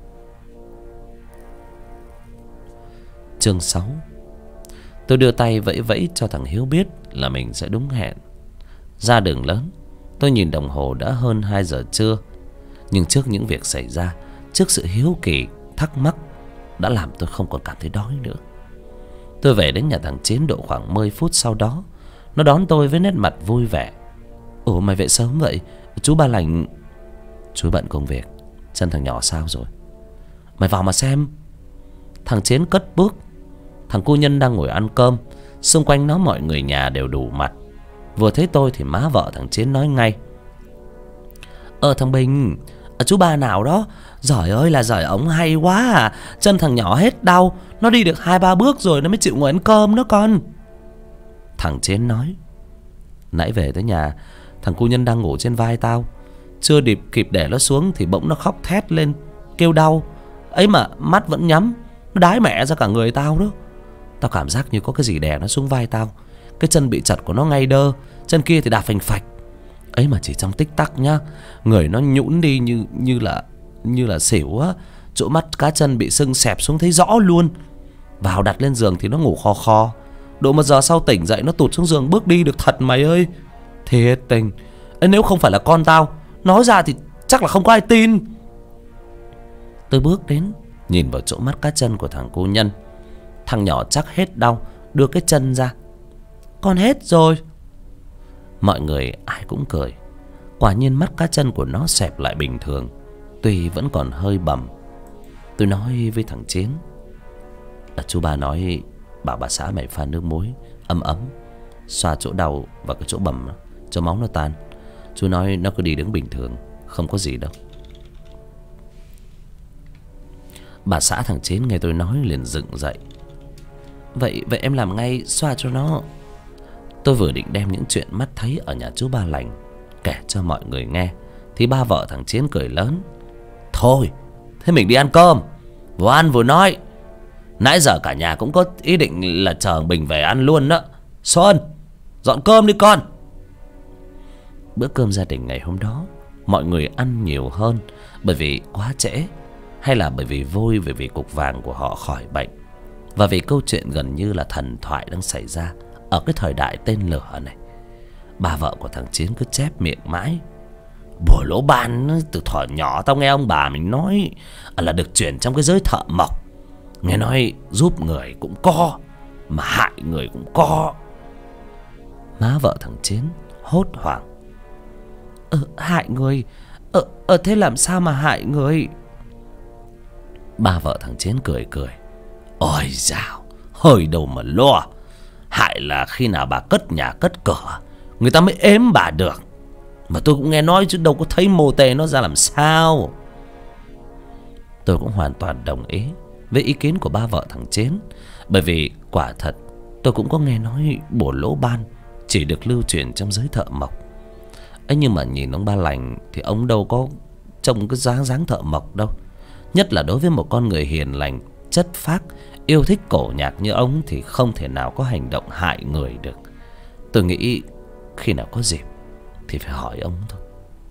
Speaker 1: Chương 6. Tôi đưa tay vẫy vẫy cho thằng Hiếu biết là mình sẽ đúng hẹn. Ra đường lớn, tôi nhìn đồng hồ đã hơn 2 giờ trưa. Nhưng trước những việc xảy ra, trước sự hiếu kỳ, thắc mắc đã làm tôi không còn cảm thấy đói nữa. Tôi về đến nhà thằng Chiến độ khoảng 10 phút sau đó. Nó đón tôi với nét mặt vui vẻ. Ủa mày về sớm vậy? Chú Ba Lành... Chú bận công việc. Chân thằng nhỏ sao rồi? Mày vào mà xem. Thằng Chiến cất bước. Thằng cu Nhân đang ngồi ăn cơm. Xung quanh nó mọi người nhà đều đủ mặt. Vừa thấy tôi thì má vợ thằng Chiến nói ngay: thằng Bình, chú Ba nào đó. Giời ơi là giời, ống hay quá à. Chân thằng nhỏ hết đau. Nó đi được 2-3 bước rồi nó mới chịu ngồi ăn cơm đó con. Thằng Chiến nói: nãy về tới nhà, thằng cu Nhân đang ngủ trên vai tao. Chưa kịp để nó xuống thì bỗng nó khóc thét lên, kêu đau. Ấy mà mắt vẫn nhắm. Nó đái mẹ ra cả người tao đó. Tao cảm giác như có cái gì đè nó xuống vai tao. Cái chân bị chật của nó ngay đơ, chân kia thì đạp phành phạch. Ấy mà chỉ trong tích tắc nhá, người nó nhũn đi như là xỉu á. Chỗ mắt cá chân bị sưng xẹp xuống thấy rõ luôn. Vào đặt lên giường thì nó ngủ khò khò. Độ 1 giờ sau tỉnh dậy nó tụt xuống giường bước đi được thật mày ơi. Thiệt tình. Nếu không phải là con tao nói ra thì chắc là không có ai tin. Tôi bước đến, nhìn vào chỗ mắt cá chân của thằng cô Nhân. Thằng nhỏ chắc hết đau, đưa cái chân ra. Con hết rồi. Mọi người ai cũng cười. Quả nhiên mắt cá chân của nó xẹp lại bình thường, tuy vẫn còn hơi bầm. Tôi nói với thằng Chiến: chú Ba nói bảo bà xã mày pha nước muối ấm ấm xoa chỗ đau và cái chỗ bầm cho máu nó tan. Chú nói nó cứ đi đứng bình thường, không có gì đâu. Bà xã thằng Chiến nghe tôi nói liền dựng dậy: Vậy em làm ngay, xoa cho nó. Tôi vừa định đem những chuyện mắt thấy ở nhà chú Ba Lành kể cho mọi người nghe thì ba vợ thằng Chiến cười lớn: Thôi, thế mình đi ăn cơm. Vừa ăn vừa nói. Nãy giờ cả nhà cũng có ý định là chờ Bình về ăn luôn đó. Xuân, dọn cơm đi con. Bữa cơm gia đình ngày hôm đó mọi người ăn nhiều hơn bởi vì quá trễ, hay là bởi vì vui về vì cục vàng của họ khỏi bệnh, và vì câu chuyện gần như là thần thoại đang xảy ra ở cái thời đại tên lửa này. Bà vợ của thằng Chiến cứ chép miệng mãi: Bùa lỗ ban từ thuở nhỏ tao nghe ông bà mình nói là được chuyển trong cái giới thợ mộc. Nghe nói giúp người cũng có, mà hại người cũng có. Má vợ thằng Chiến hốt hoảng: Hại người? Thế làm sao mà hại người? Bà vợ thằng Chiến cười cười: Ôi dào, hơi đâu mà lo. Hại là khi nào bà cất nhà cất cửa, người ta mới ếm bà được. Mà tôi cũng nghe nói chứ đâu có thấy mô tê nó ra làm sao. Tôi cũng hoàn toàn đồng ý với ý kiến của ba vợ thằng Chiến, bởi vì quả thật tôi cũng có nghe nói bùa lỗ ban chỉ được lưu truyền trong giới thợ mộc. ấy nhưng mà nhìn ông Ba Lành thì ông đâu có trông cái dáng thợ mộc đâu. Nhất là đối với một con người hiền lành, chất phác, yêu thích cổ nhạc như ông thì không thể nào có hành động hại người được. Tôi nghĩ khi nào có dịp thì phải hỏi ông thôi.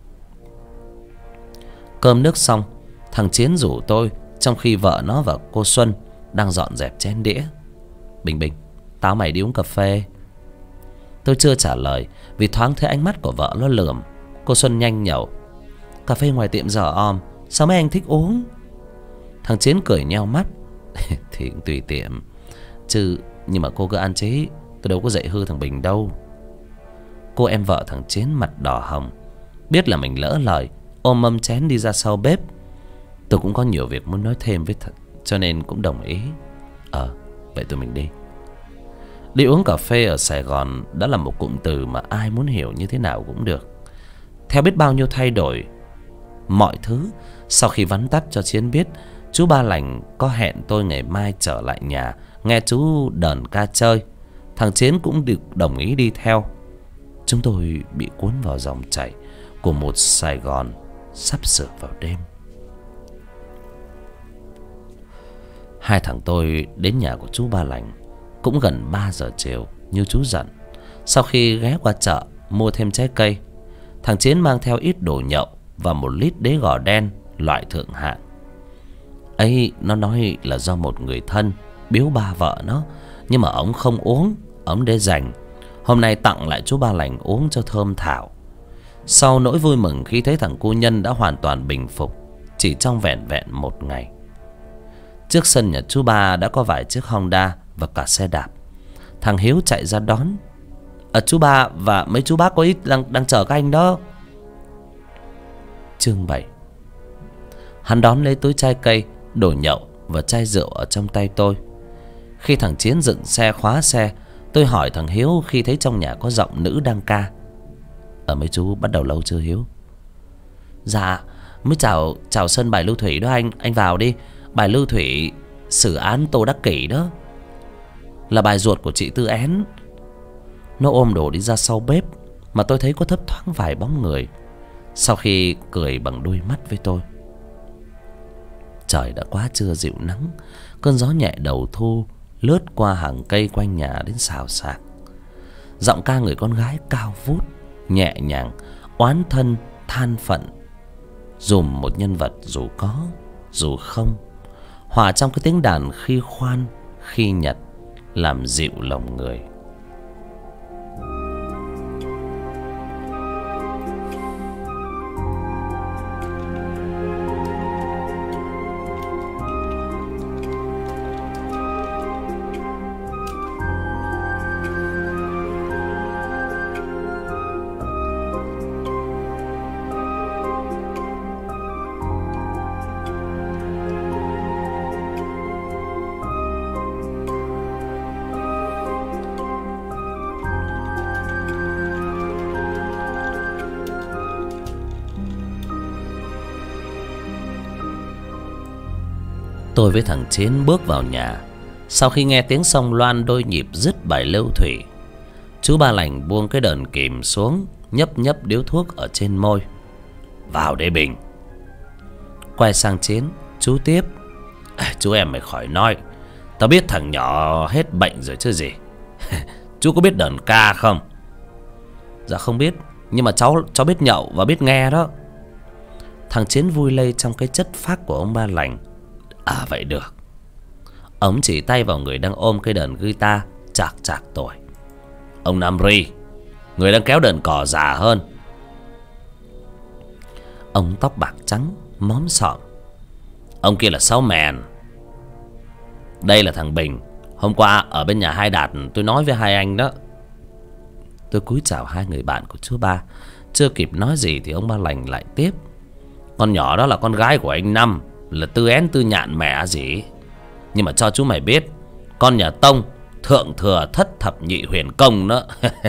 Speaker 1: Cơm nước xong, thằng Chiến rủ tôi trong khi vợ nó và cô Xuân đang dọn dẹp chén đĩa: Bình, tao mày đi uống cà phê. Tôi chưa trả lời vì thoáng thấy ánh mắt của vợ nó lườm. Cô Xuân nhanh nhẩu: Cà phê ngoài tiệm dở om, sao mấy anh thích uống? Thằng Chiến cười nheo mắt: Thì cũng tùy tiệm chứ, nhưng mà cô cứ ăn chế, tôi đâu có dạy hư thằng Bình đâu. Cô em vợ thằng Chiến mặt đỏ hồng, biết là mình lỡ lời, ôm mâm chén đi ra sau bếp. Tôi cũng có nhiều việc muốn nói thêm với thật, cho nên cũng đồng ý. Vậy tụi mình đi. Đi uống cà phê ở Sài Gòn đã là một cụm từ mà ai muốn hiểu như thế nào cũng được. Theo biết bao nhiêu thay đổi mọi thứ, sau khi vắn tắt cho Chiến biết chú Ba Lành có hẹn tôi ngày mai trở lại nhà nghe chú đờn ca chơi, thằng Chiến cũng được đồng ý đi theo. chúng tôi bị cuốn vào dòng chảy của một Sài Gòn sắp sửa vào đêm. Hai thằng tôi đến nhà của chú Ba Lành cũng gần 3 giờ chiều như chú dặn. Sau khi ghé qua chợ mua thêm trái cây, thằng Chiến mang theo ít đồ nhậu và 1 lít đế gò đen loại thượng hạng. Ấy, nó nói là do một người thân biếu ba vợ nó, nhưng mà ông không uống, ông để dành. Hôm nay tặng lại chú Ba Lành uống cho thơm thảo. Sau nỗi vui mừng khi thấy thằng cô Nhân đã hoàn toàn bình phục chỉ trong vẻn vẹn 1 ngày. Trước sân nhà chú Ba đã có vài chiếc Honda và cả xe đạp. Thằng Hiếu chạy ra đón. Chú Ba và mấy chú bác có ít đang chờ các anh đó. Chương 7. Hắn đón lấy túi trái cây, đồ nhậu và chai rượu ở trong tay tôi. Khi thằng Chiến dựng xe khóa xe, tôi hỏi thằng Hiếu khi thấy trong nhà có giọng nữ đang ca. Mấy chú bắt đầu lâu chưa Hiếu? Dạ mới chào sân bài Lưu Thủy đó anh vào đi. Bài Lưu Thủy xử án Tô Đắc Kỷ đó, là bài ruột của chị Tư Én. Nó ôm đồ đi ra sau bếp mà tôi thấy có thấp thoáng vài bóng người. Sau khi cười bằng đôi mắt với tôi. Trời đã quá trưa dịu nắng. Cơn gió nhẹ đầu thu lướt qua hàng cây quanh nhà đến xào xạc. Giọng ca người con gái cao vút, nhẹ nhàng, oán thân, than phận, dùm một nhân vật dù có, dù không, hòa trong cái tiếng đàn khi khoan, khi nhật, làm dịu lòng người. Tôi với thằng Chiến bước vào nhà. Sau khi nghe tiếng sông loan đôi nhịp dứt bài Lưu Thủy, chú Ba Lành buông cái đờn kìm xuống, nhấp nhấp điếu thuốc ở trên môi. Vào đây Bình. Quay sang Chiến, chú tiếp. Chú em mày khỏi nói, tao biết thằng nhỏ hết bệnh rồi chứ gì. Chú có biết đờn ca không? Dạ không biết, nhưng mà cháu biết nhậu và biết nghe đó. Thằng Chiến vui lây trong cái chất phác của ông Ba Lành. À vậy được. Ông chỉ tay vào người đang ôm cây đờn guitar chạc tuổi. Ông Nam Ri, người đang kéo đờn cò già hơn. Ông tóc bạc trắng, móm sọm. Ông kia là Sáu Mèn. Đây là thằng Bình. Hôm qua ở bên nhà Hai Đạt tôi nói với hai anh đó. Tôi cúi chào hai người bạn của chú Ba. Chưa kịp nói gì thì ông Ba Lành lại tiếp. Con nhỏ đó là con gái của anh Năm, là Tư Én Tư Nhạn mẹ gì. Nhưng mà cho chú mày biết, con nhà Tông thượng thừa thất thập nhị huyền công đó.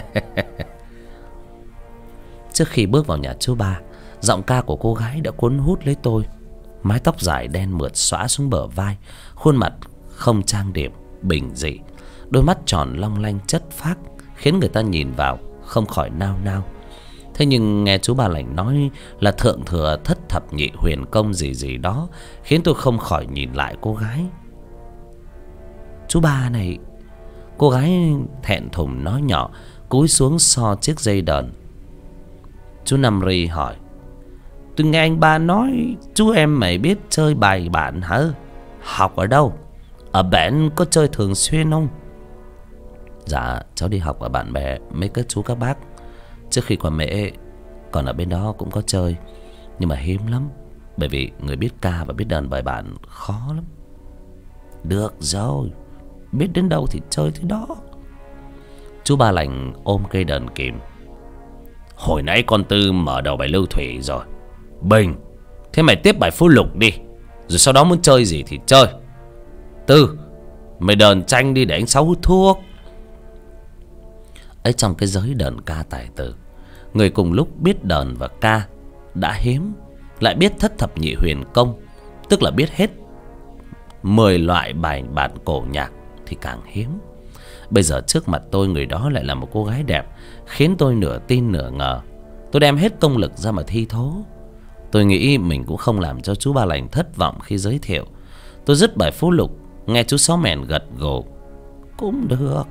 Speaker 1: Trước khi bước vào nhà chú Ba, giọng ca của cô gái đã cuốn hút lấy tôi. Mái tóc dài đen mượt xõa xuống bờ vai, khuôn mặt không trang điểm, bình dị, đôi mắt tròn long lanh chất phác, khiến người ta nhìn vào không khỏi nao nao. Thế nhưng nghe chú Ba Lành nói là thượng thừa thất thập nhị huyền công gì đó, khiến tôi không khỏi nhìn lại cô gái. Chú Ba này. Cô gái thẹn thùng nói nhỏ, cúi xuống so chiếc dây đờn. Chú Năm Ri hỏi. Tôi nghe anh Ba nói chú em mày biết chơi bài bản hả? Học ở đâu? Ở bển có chơi thường xuyên không? Dạ cháu đi học ở bạn bè mấy các chú các bác. Trước khi qua Mễ, còn ở bên đó cũng có chơi, nhưng mà hiếm lắm. Bởi vì người biết ca và biết đờn bài bản khó lắm. Được rồi, biết đến đâu thì chơi tới đó. Chú Ba Lành ôm cây đờn kìm. Hồi nãy con Tư mở đầu bài Lưu Thủy rồi. Bình, thế mày tiếp bài Phú Lục đi, rồi sau đó muốn chơi gì thì chơi. Tư, mày đờn tranh đi để anh Sáu hút thuốc. Ấy trong cái giới đờn ca tài tử, người cùng lúc biết đờn và ca đã hiếm, lại biết thất thập nhị huyền công, tức là biết hết 10 loại bài bản cổ nhạc thì càng hiếm. Bây giờ trước mặt tôi người đó lại là một cô gái đẹp, khiến tôi nửa tin nửa ngờ. Tôi đem hết công lực ra mà thi thố. Tôi nghĩ mình cũng không làm cho chú Ba Lành thất vọng khi giới thiệu. Tôi dứt bài Phú Lục, nghe chú Sáu Mèn gật gù. Cũng được.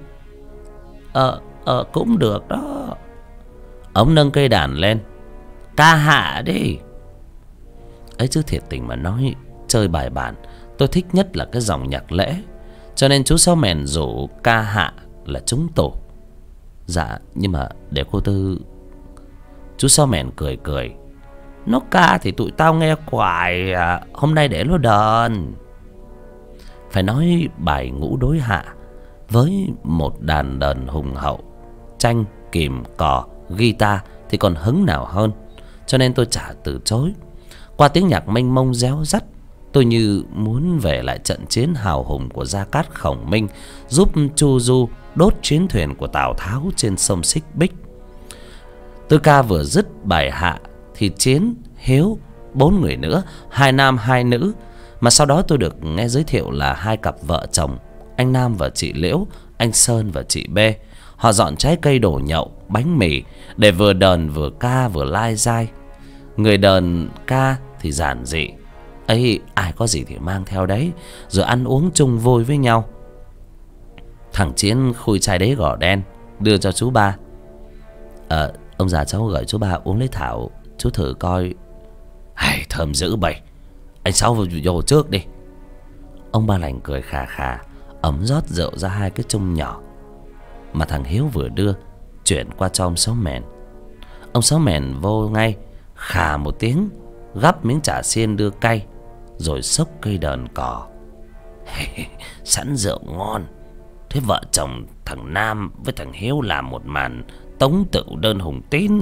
Speaker 1: Cũng được đó. Ông nâng cây đàn lên. Ca hạ đi. Ấy chứ thiệt tình mà nói, chơi bài bản tôi thích nhất là cái dòng nhạc lễ, cho nên chú Sáu Mèn rủ ca hạ là trúng tổ. Dạ, nhưng mà để cô Tư. Chú Sáu Mèn cười cười. Nó ca thì tụi tao nghe quài à, hôm nay để nó đờn. Phải nói bài Ngũ Đối Hạ với một đàn đờn hùng hậu, tranh, kìm, cò, guitar thì còn hứng nào hơn, cho nên tôi chả từ chối. Qua tiếng nhạc mênh mông réo rắt, tôi như muốn về lại trận chiến hào hùng của Gia Cát Khổng Minh, giúp Chu Du đốt chiến thuyền của Tào Tháo trên sông Xích Bích. Tôi ca vừa dứt bài hạ thì Chiến, Hiếu, 4 người nữa, 2 nam 2 nữ, mà sau đó tôi được nghe giới thiệu là 2 cặp vợ chồng, anh Nam và chị Liễu, anh Sơn và chị B. Họ dọn trái cây đổ nhậu, bánh mì để vừa đờn vừa ca vừa lai dai. Người đờn ca thì giản dị, ấy ai có gì thì mang theo đấy, rồi ăn uống chung vui với nhau. Thằng Chiến khui chai đế gò đen đưa cho chú Ba. Ông già cháu gửi chú Ba uống lấy thảo, chú thử coi. Hay thơm dữ bầy. Anh Sáu vô trước đi. Ông Ba Lành cười khà khà, ấm rót rượu ra 2 cái chung nhỏ mà thằng Hiếu vừa đưa, chuyển qua cho ông Sáu Mèn. Ông Sáu Mèn vô ngay, khà một tiếng, gắp miếng chả xiên đưa cay, rồi xốc cây đờn cò. Sẵn rượu ngon. Thế vợ chồng thằng Nam với thằng Hiếu làm một màn tống tựu đơn hùng tín.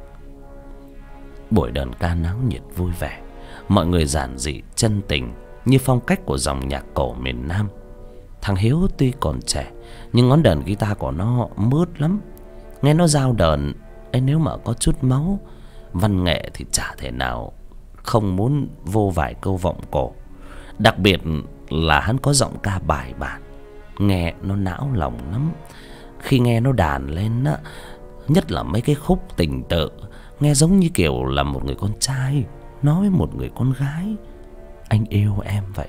Speaker 1: Buổi đờn ca náo nhiệt vui vẻ, mọi người giản dị chân tình như phong cách của dòng nhạc cổ miền Nam. Thằng Hiếu tuy còn trẻ nhưng ngón đờn guitar của nó mướt lắm. Nghe nó giao đờn ấy, nếu mà có chút máu văn nghệ thì chả thể nào không muốn vô vài câu vọng cổ. Đặc biệt là hắn có giọng ca bài bản, nghe nó não lòng lắm. Khi nghe nó đàn lên á, nhất là mấy cái khúc tình tự, nghe giống như kiểu là một người con trai nói với một người con gái: anh yêu em vậy.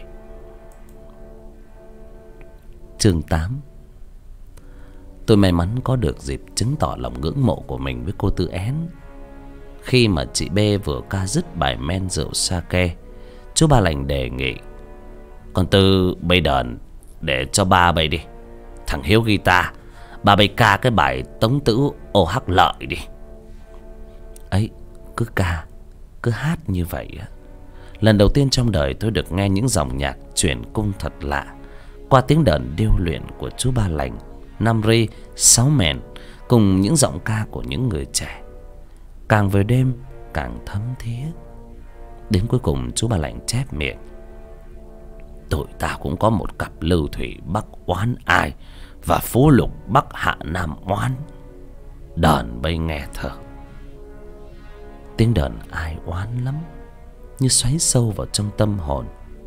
Speaker 1: Chương 8. Tôi may mắn có được dịp chứng tỏ lòng ngưỡng mộ của mình với cô Tư Én. Khi mà chị B vừa ca dứt bài Men Rượu Sake, chú Ba Lành đề nghị: con Tư bây đờn để cho ba bây đi, thằng Hiếu guitar, ba bây ca cái bài Tống Tữ Ô Hắc Lợi đi. Ấy, cứ ca, cứ hát như vậy á. Lần đầu tiên trong đời tôi được nghe những dòng nhạc chuyển cung thật lạ qua tiếng đờn điêu luyện của chú Ba Lành, Nam Ri, Sáu Mèn cùng những giọng ca của những người trẻ. Càng về đêm càng thấm thía. Đến cuối cùng chú Ba Lành chép miệng: tụi ta cũng có một cặp Lưu Thủy Bắc oán ai và Phú Lục Bắc hạ Nam oán. Đờn bây nghe thở. Tiếng đờn ai oán lắm, như xoáy sâu vào trong tâm hồn.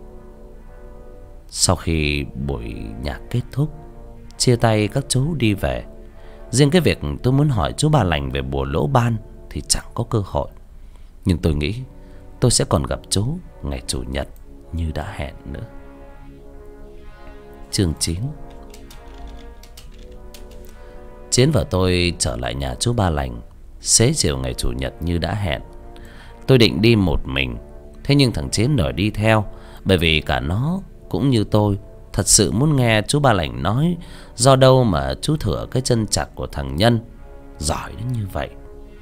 Speaker 1: Sau khi buổi nhạc kết thúc, chia tay các chú đi về. Riêng cái việc tôi muốn hỏi chú Ba Lành về bùa lỗ ban thì chẳng có cơ hội. Nhưng tôi nghĩ tôi sẽ còn gặp chú ngày Chủ nhật như đã hẹn nữa. Chương 9. Chiến và tôi trở lại nhà chú Ba Lành xế chiều ngày Chủ nhật như đã hẹn. Tôi định đi một mình, thế nhưng thằng Chiến đòi đi theo, bởi vì cả nó cũng như tôi thật sự muốn nghe chú Ba Lành nói do đâu mà chú Thửa cái chân chặt của thằng Nhân giỏi đến như vậy.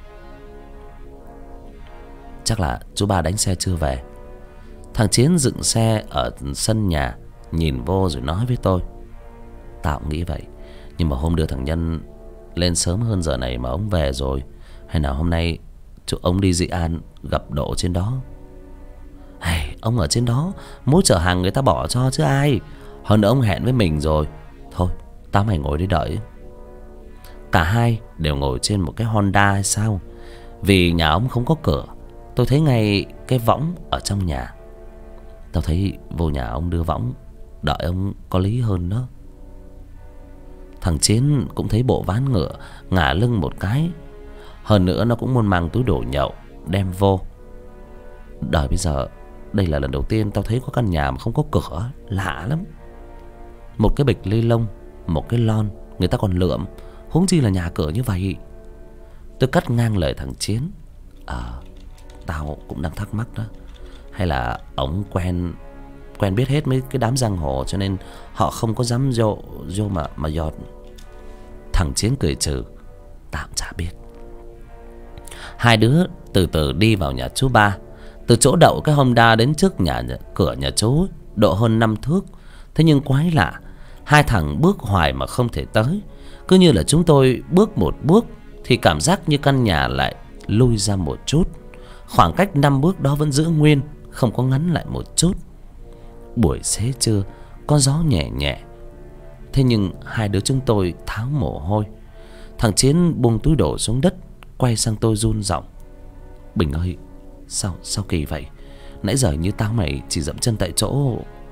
Speaker 1: Chắc là chú Ba đánh xe chưa về. Thằng Chiến dựng xe ở sân nhà, nhìn vô rồi nói với tôi: tao cũng nghĩ vậy, nhưng mà hôm đưa thằng Nhân lên sớm hơn giờ này mà ông về rồi. Hay nào hôm nay ông đi Dị An gặp Độ trên đó. Hey, ông ở trên đó mỗi chở hàng người ta bỏ cho chứ ai. Hơn nữa ông hẹn với mình rồi. Thôi tao mày ngồi đây đợi. Cả hai đều ngồi trên một cái Honda hay sao. Vì nhà ông không có cửa, tôi thấy ngay cái võng ở trong nhà. Tao thấy vô nhà ông đưa võng, đợi ông có lý hơn đó. Thằng Chiến cũng thấy bộ ván ngựa, ngả lưng một cái. Hơn nữa nó cũng muốn mang túi đồ nhậu đem vô. Đời bây giờ đây là lần đầu tiên tao thấy có căn nhà mà không có cửa. Lạ lắm. Một cái bịch ni lông, một cái lon, người ta còn lượm, huống chi là nhà cửa như vậy. Tôi cắt ngang lời thằng Chiến. Tao cũng đang thắc mắc đó. Hay là ổng quen biết hết mấy cái đám giang hồ, cho nên họ không có dám vô mà dọt. Thằng Chiến cười trừ. Tạm chả biết. Hai đứa từ từ đi vào nhà chú Ba. Từ chỗ đậu cái Honda đến trước cửa nhà chú độ hơn 5 thước. Thế nhưng quái lạ, hai thằng bước hoài mà không thể tới. Cứ như là chúng tôi bước một bước thì cảm giác như căn nhà lại lui ra một chút. Khoảng cách 5 bước đó vẫn giữ nguyên, không có ngắn lại một chút. Buổi xế trưa có gió nhẹ nhẹ. Thế nhưng hai đứa chúng tôi tháo mồ hôi. Thằng Chiến buông túi đồ xuống đất, quay sang tôi run giọng. Bình ơi, sao kỳ vậy? Nãy giờ như tao mày chỉ dậm chân tại chỗ.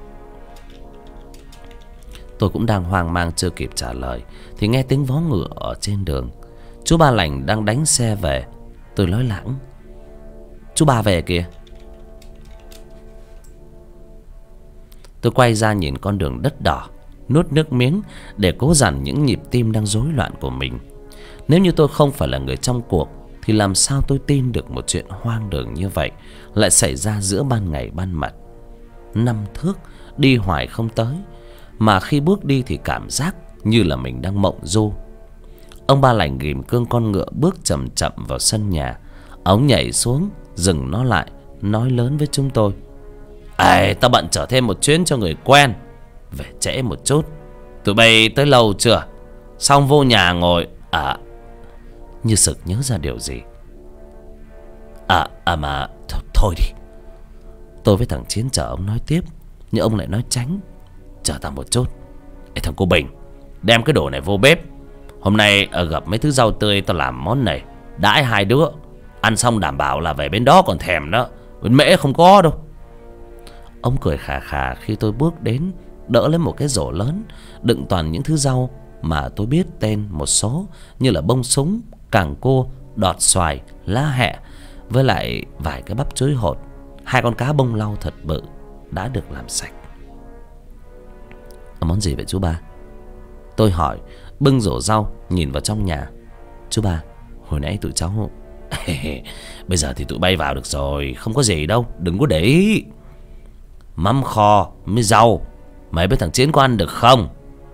Speaker 1: Tôi cũng đang hoang mang chưa kịp trả lời thì nghe tiếng vó ngựa ở trên đường. Chú Ba Lành đang đánh xe về. Tôi nói lãng. Chú Ba về kìa. Tôi quay ra nhìn con đường đất đỏ, nuốt nước miếng để cố dằn những nhịp tim đang rối loạn của mình. Nếu như tôi không phải là người trong cuộc thì làm sao tôi tin được một chuyện hoang đường như vậy lại xảy ra giữa ban ngày ban mặt. 5 thước đi hoài không tới, mà khi bước đi thì cảm giác như là mình đang mộng du. Ông Ba Lành ghìm cương con ngựa bước chậm chậm vào sân nhà. Ông nhảy xuống, dừng nó lại, nói lớn với chúng tôi. Tao bận chở thêm một chuyến cho người quen, về trễ một chút. Tụi bay tới lâu chưa? Xong vô nhà ngồi. Như sực nhớ ra điều gì. Mà thôi đi. Tôi với thằng Chiến chờ ông nói tiếp, nhưng ông lại nói tránh. Chờ tao một chút. Thằng cô Bình, đem cái đồ này vô bếp. Hôm nay gặp mấy thứ rau tươi tao làm món này, đãi hai đứa. Ăn xong đảm bảo là về bên đó còn thèm đó. Bên Mễ không có đâu. Ông cười khà khà khi tôi bước đến, đỡ lấy một cái rổ lớn đựng toàn những thứ rau mà tôi biết tên một số, như là bông súng, càng cua, đọt xoài, lá hẹ, với lại vài cái bắp chuối hột, 2 con cá bông lau thật bự đã được làm sạch. Món gì vậy chú Ba? Tôi hỏi, bưng rổ rau nhìn vào trong nhà. Chú Ba, hồi nãy tụi cháu bây giờ thì tụi bay vào được rồi, không có gì đâu, đừng có để ý. Mắm kho với rau, mày với thằng Chiến có ăn được không?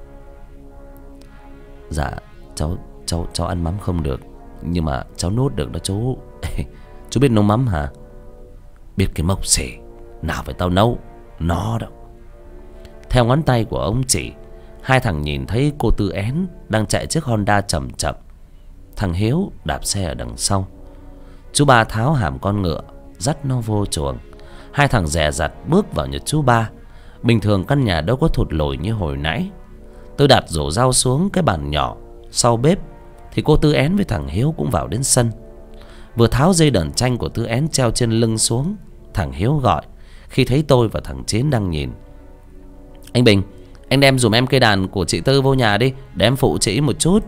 Speaker 1: Dạ cháu ăn mắm không được, nhưng mà cháu nuốt được đó chú. Chú biết nấu mắm hả? Biết cái mốc xỉ nào phải tao nấu nó đâu. Theo ngón tay của ông chỉ, hai thằng nhìn thấy cô Tư Én đang chạy chiếc Honda chậm chậm. Thằng Hiếu đạp xe ở đằng sau. Chú Ba tháo hàm con ngựa, dắt nó vô chuồng. Hai thằng dè dặt bước vào nhà chú Ba. Bình thường căn nhà đâu có thụt lùi như hồi nãy. Tôi đặt rổ rau xuống cái bàn nhỏ sau bếp thì cô Tư Én với thằng Hiếu cũng vào đến sân. Vừa tháo dây đờn tranh của Tư Én treo trên lưng xuống, thằng Hiếu gọi khi thấy tôi và thằng Chiến đang nhìn. Anh Bình, anh đem dùm em cây đàn của chị Tư vô nhà đi, để em phụ chị một chút.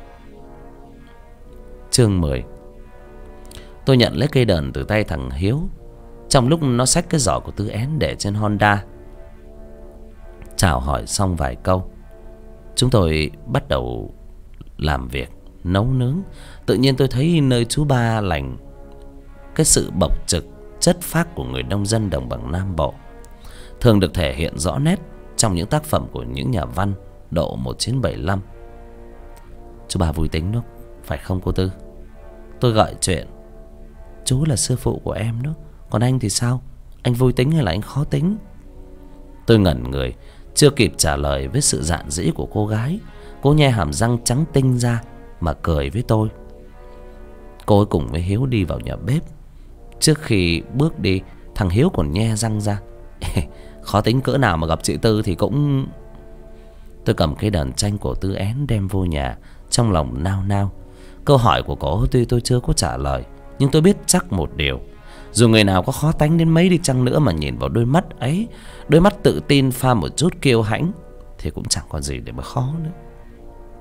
Speaker 1: Chương 10. Tôi nhận lấy cây đờn từ tay thằng Hiếu, trong lúc nó xách cái giỏ của Tư Én để trên Honda. Chào hỏi xong vài câu, chúng tôi bắt đầu làm việc nấu nướng. Tự nhiên tôi thấy nơi chú Ba Lành cái sự bộc trực, chất phác của người nông dân đồng bằng Nam Bộ thường được thể hiện rõ nét trong những tác phẩm của những nhà văn độ 1975. Chú Ba vui tính đó, phải không cô Tư? Tôi gợi chuyện. Chú là sư phụ của em đó, còn anh thì sao? Anh vui tính hay là anh khó tính? Tôi ngẩn người, chưa kịp trả lời với sự dạn dĩ của cô gái. Cô nhe hàm răng trắng tinh ra mà cười với tôi. Cô ấy cùng với Hiếu đi vào nhà bếp. Trước khi bước đi, thằng Hiếu còn nhe răng ra. Khó tính cỡ nào mà gặp chị Tư thì cũng... Tôi cầm cái đàn tranh của Tư Én đem vô nhà, trong lòng nao nao. Câu hỏi của cô tuy tôi chưa có trả lời, nhưng tôi biết chắc một điều. Dù người nào có khó tánh đến mấy đi chăng nữa mà nhìn vào đôi mắt ấy, đôi mắt tự tin pha một chút kiêu hãnh, thì cũng chẳng còn gì để mà khó nữa.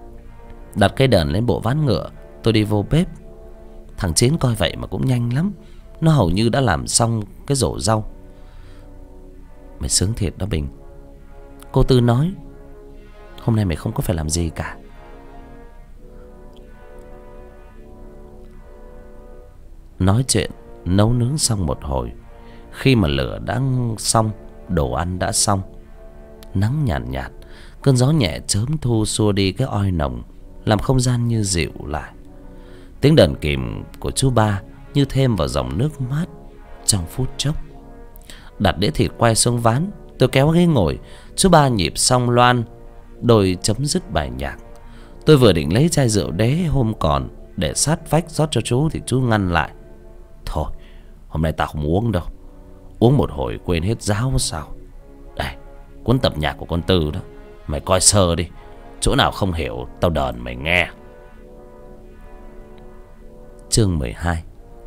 Speaker 1: Đặt cây đờn lên bộ ván ngựa, tôi đi vô bếp. Thằng Chiến coi vậy mà cũng nhanh lắm. Nó hầu như đã làm xong cái rổ rau. Mày sướng thiệt đó Bình. Cô Tư nói hôm nay mày không có phải làm gì cả. Nói chuyện nấu nướng xong một hồi, khi mà lửa đã xong, đồ ăn đã xong, nắng nhàn nhạt, cơn gió nhẹ chớm thu xua đi cái oi nồng, làm không gian như dịu lại. Tiếng đờn kìm của chú Ba như thêm vào dòng nước mát trong phút chốc. Đặt đĩa thịt quay xuống ván, tôi kéo ghế ngồi. Chú Ba nhịp xong loan đôi chấm dứt bài nhạc. Tôi vừa định lấy chai rượu đế hôm còn để sát vách rót cho chú thì chú ngăn lại. Thôi, hôm nay tao không uống đâu. Uống một hồi quên hết giáo sao. Đây, cuốn tập nhạc của con Tư đó, mày coi sơ đi. Chỗ nào không hiểu tao đờn mày nghe. Chương 12.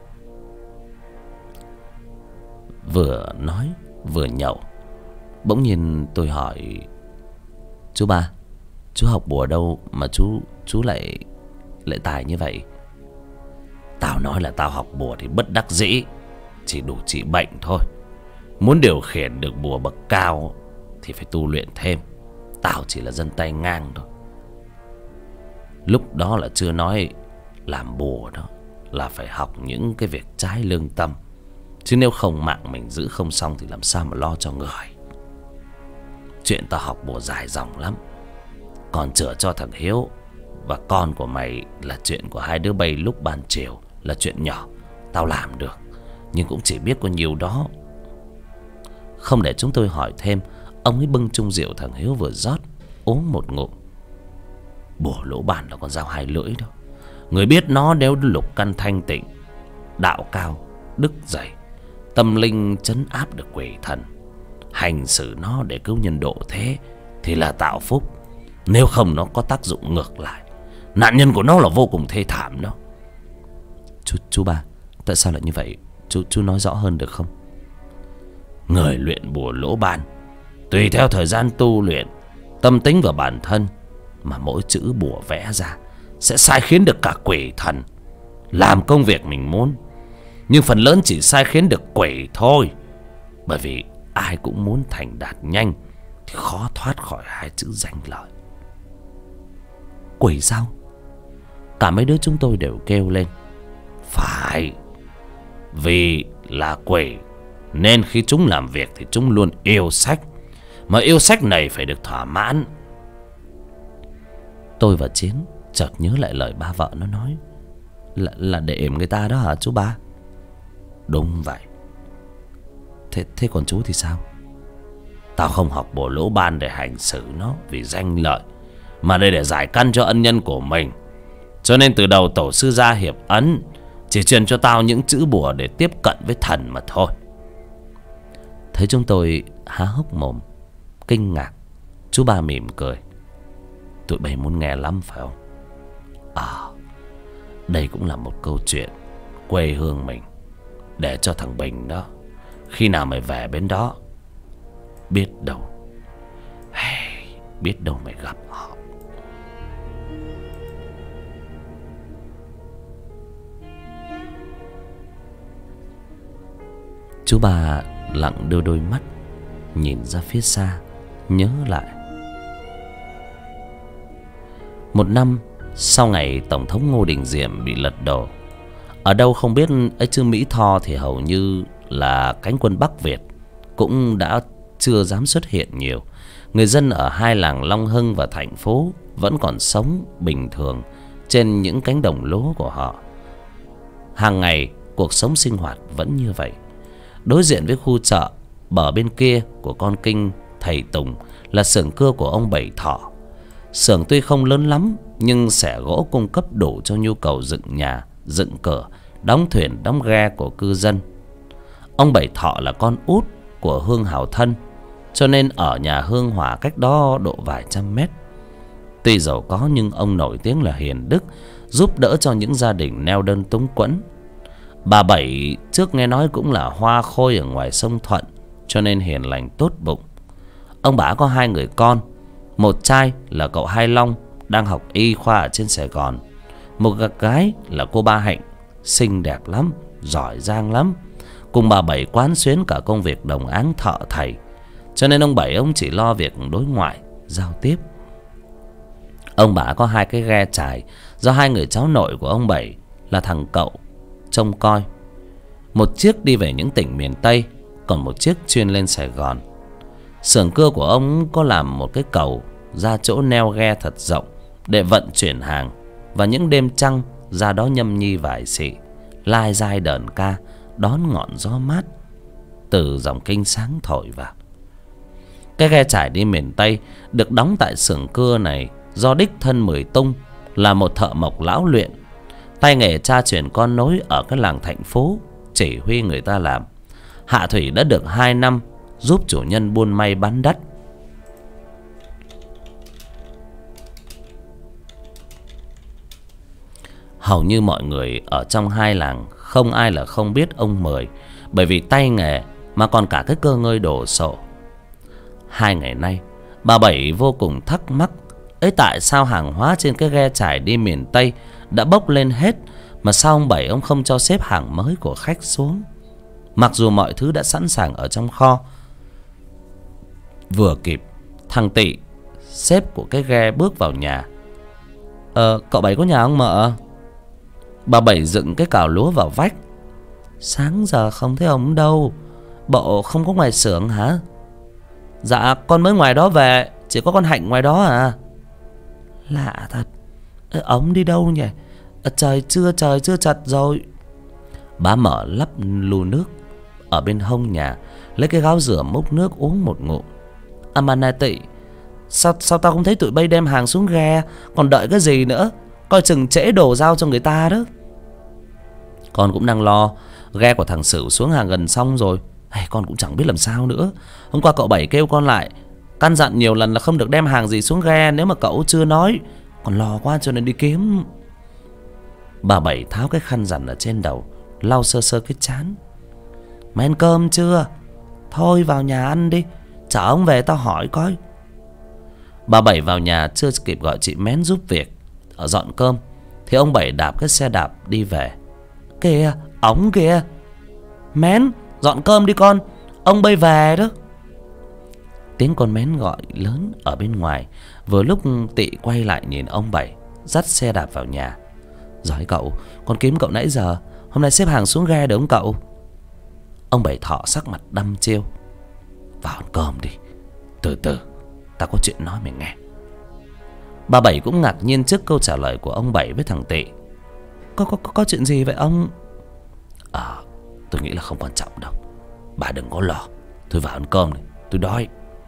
Speaker 1: Vừa nói vừa nhậu, bỗng nhiên tôi hỏi: chú Ba, chú học bùa đâu mà chú lại tài như vậy? Tao nói là tao học bùa thì bất đắc dĩ, chỉ đủ trị bệnh thôi. Muốn điều khiển được bùa bậc cao thì phải tu luyện thêm. Tao chỉ là dân tay ngang thôi. Lúc đó là chưa nói làm bùa đó là phải học những cái việc trái lương tâm, chứ nếu không mạng mình giữ không xong thì làm sao mà lo cho người. Chuyện tao học bùa dài dòng lắm. Còn chữa cho thằng Hiếu và con của mày là chuyện của hai đứa bay lúc ban chiều, là chuyện nhỏ, tao làm được, nhưng cũng chỉ biết có nhiều đó. Không để chúng tôi hỏi thêm, ông ấy bưng chung rượu thằng Hiếu vừa rót uống một ngụm. Bùa lỗ bàn là con dao hai lưỡi đó. Người biết nó nếu lục căn thanh tịnh, đạo cao, đức dày, tâm linh trấn áp được quỷ thần, hành xử nó để cứu nhân độ thế thì là tạo phúc. Nếu không nó có tác dụng ngược lại, nạn nhân của nó là vô cùng thê thảm đó. Chú Ba, tại sao lại như vậy? Chú nói rõ hơn được không? Người luyện bùa lỗ ban tùy theo thời gian tu luyện, tâm tính và bản thân mà mỗi chữ bùa vẽ ra sẽ sai khiến được cả quỷ thần làm công việc mình muốn. Nhưng phần lớn chỉ sai khiến được quỷ thôi. Bởi vì ai cũng muốn thành đạt nhanh thì khó thoát khỏi hai chữ danh lợi. Quỷ sao? Cả mấy đứa chúng tôi đều kêu lên. Phải, vì là quỷ nên khi chúng làm việc thì chúng luôn yêu sách, mà yêu sách này phải được thỏa mãn. Tôi và Chiến chợt nhớ lại lời ba vợ nó nói là để ểm người ta đó hả chú Ba? Đúng vậy. Thế còn chú thì sao? Tao không học bùa lỗ ban để hành xử nó vì danh lợi, mà đây để giải căn cho ân nhân của mình. Cho nên từ đầu tổ sư gia hiệp ấn chỉ truyền cho tao những chữ bùa để tiếp cận với thần mà thôi. Thấy chúng tôi há hốc mồm kinh ngạc, chú Ba mỉm cười. Tụi bay muốn nghe lắm phải không? Đây cũng là một câu chuyện quê hương mình, để cho thằng Bình đó, khi nào mày về bên đó, biết đâu mày gặp họ. Chú Ba lặng đưa đôi mắt nhìn ra phía xa, nhớ lại. Một năm sau ngày Tổng thống Ngô Đình Diệm bị lật đổ, ở đâu không biết ấy chứ Mỹ Tho thì hầu như là cánh quân Bắc Việt cũng đã chưa dám xuất hiện nhiều. Người dân ở hai làng Long Hưng và Thạnh Phú vẫn còn sống bình thường trên những cánh đồng lúa của họ. Hàng ngày cuộc sống sinh hoạt vẫn như vậy. Đối diện với khu chợ bờ bên kia của con kênh Thầy Tùng là xưởng cưa của ông Bảy Thọ. Xưởng tuy không lớn lắm nhưng xẻ gỗ cung cấp đủ cho nhu cầu dựng nhà, dựng cửa, đóng thuyền, đóng ghe của cư dân. Ông Bảy Thọ là con út của Hương Hảo Thân, cho nên ở nhà Hương Hòa cách đó độ vài trăm mét. Tuy giàu có nhưng ông nổi tiếng là hiền đức, giúp đỡ cho những gia đình neo đơn túng quẫn. Bà Bảy trước nghe nói cũng là hoa khôi ở ngoài sông Thuận, cho nên hiền lành tốt bụng. Ông bà có hai người con, một trai là cậu Hai Long, đang học y khoa ở trên Sài Gòn. Một gái là cô Ba Hạnh, xinh đẹp lắm, giỏi giang lắm. Cùng bà Bảy quán xuyến cả công việc đồng áng thợ thầy. Cho nên ông Bảy ông chỉ lo việc đối ngoại, giao tiếp. Ông bà có 2 cái ghe chài do 2 người cháu nội của ông Bảy là thằng Cậu trông coi. Một chiếc đi về những tỉnh miền Tây, còn một chiếc chuyên lên Sài Gòn. Xưởng cưa của ông có làm một cái cầu ra chỗ neo ghe thật rộng để vận chuyển hàng. Và những đêm trăng ra đó nhâm nhi vải xị, lai dai đờn ca, đón ngọn gió mát từ dòng kinh sáng thổi vào. Cái ghe chải đi miền Tây được đóng tại xưởng cưa này do đích thân Mười Tung là một thợ mộc lão luyện, tay nghề cha truyền con nối ở cái làng Thạnh Phú, chỉ huy người ta làm. Hạ thủy đã được 2 năm, giúp chủ nhân buôn may bán đắt. Hầu như mọi người ở trong 2 làng không ai là không biết ông Mười, bởi vì tay nghề mà còn cả cái cơ ngơi đồ sộ. 2 ngày nay bà Bảy vô cùng thắc mắc ấy, tại sao hàng hóa trên cái ghe chải đi miền Tây đã bốc lên hết, mà sao ông Bảy ông không cho xếp hàng mới của khách xuống, mặc dù mọi thứ đã sẵn sàng ở trong kho. Vừa kịp thằng Tị, sếp của cái ghe, bước vào nhà. Cậu Bảy có nhà không mợ? Bà Bảy dựng cái cào lúa vào vách. Sáng giờ không thấy ông đâu, bộ không có ngoài xưởng hả? Dạ con mới ngoài đó về, chỉ có con Hạnh ngoài đó à. Lạ thật, ông đi đâu nhỉ? Trời chưa chật rồi. Bà mở lắp lu nước ở bên hông nhà, lấy cái gáo rửa múc nước uống một ngụm. À mà này Tị, sao tao không thấy tụi bay đem hàng xuống ghe, còn đợi cái gì nữa? Coi chừng trễ đổ giao cho người ta đó. Con cũng đang lo, ghe của thằng Sửu xuống hàng gần xong rồi. Con cũng chẳng biết làm sao nữa. Hôm qua cậu Bảy kêu con lại, căn dặn nhiều lần là không được đem hàng gì xuống ghe nếu mà cậu chưa nói. Còn lo quá cho nên đi kiếm. Bà Bảy tháo cái khăn rằn ở trên đầu, lau sơ sơ cái trán. Mày ăn cơm chưa? Thôi vào nhà ăn đi, chờ ông về tao hỏi coi. Bà Bảy vào nhà chưa kịp gọi chị Mén giúp việc ở dọn cơm thì ông Bảy đạp cái xe đạp đi về. Kìa, ống kìa. Mén, dọn cơm đi con, ông bây về đó. Tiếng con Mén gọi lớn ở bên ngoài. Vừa lúc Tị quay lại nhìn ông Bảy dắt xe đạp vào nhà. Giỏi cậu, con kiếm cậu nãy giờ, hôm nay xếp hàng xuống ghe được không cậu? Ông Bảy thọ sắc mặt đăm chiêu. Vào ăn cơm đi, từ từ, tao có chuyện nói mày nghe. Bà Bảy cũng ngạc nhiên trước câu trả lời của ông Bảy với thằng Tị. Có chuyện gì vậy ông? Tôi nghĩ là không quan trọng đâu, bà đừng có lo. Thôi vào ăn cơm đi, tôi đói.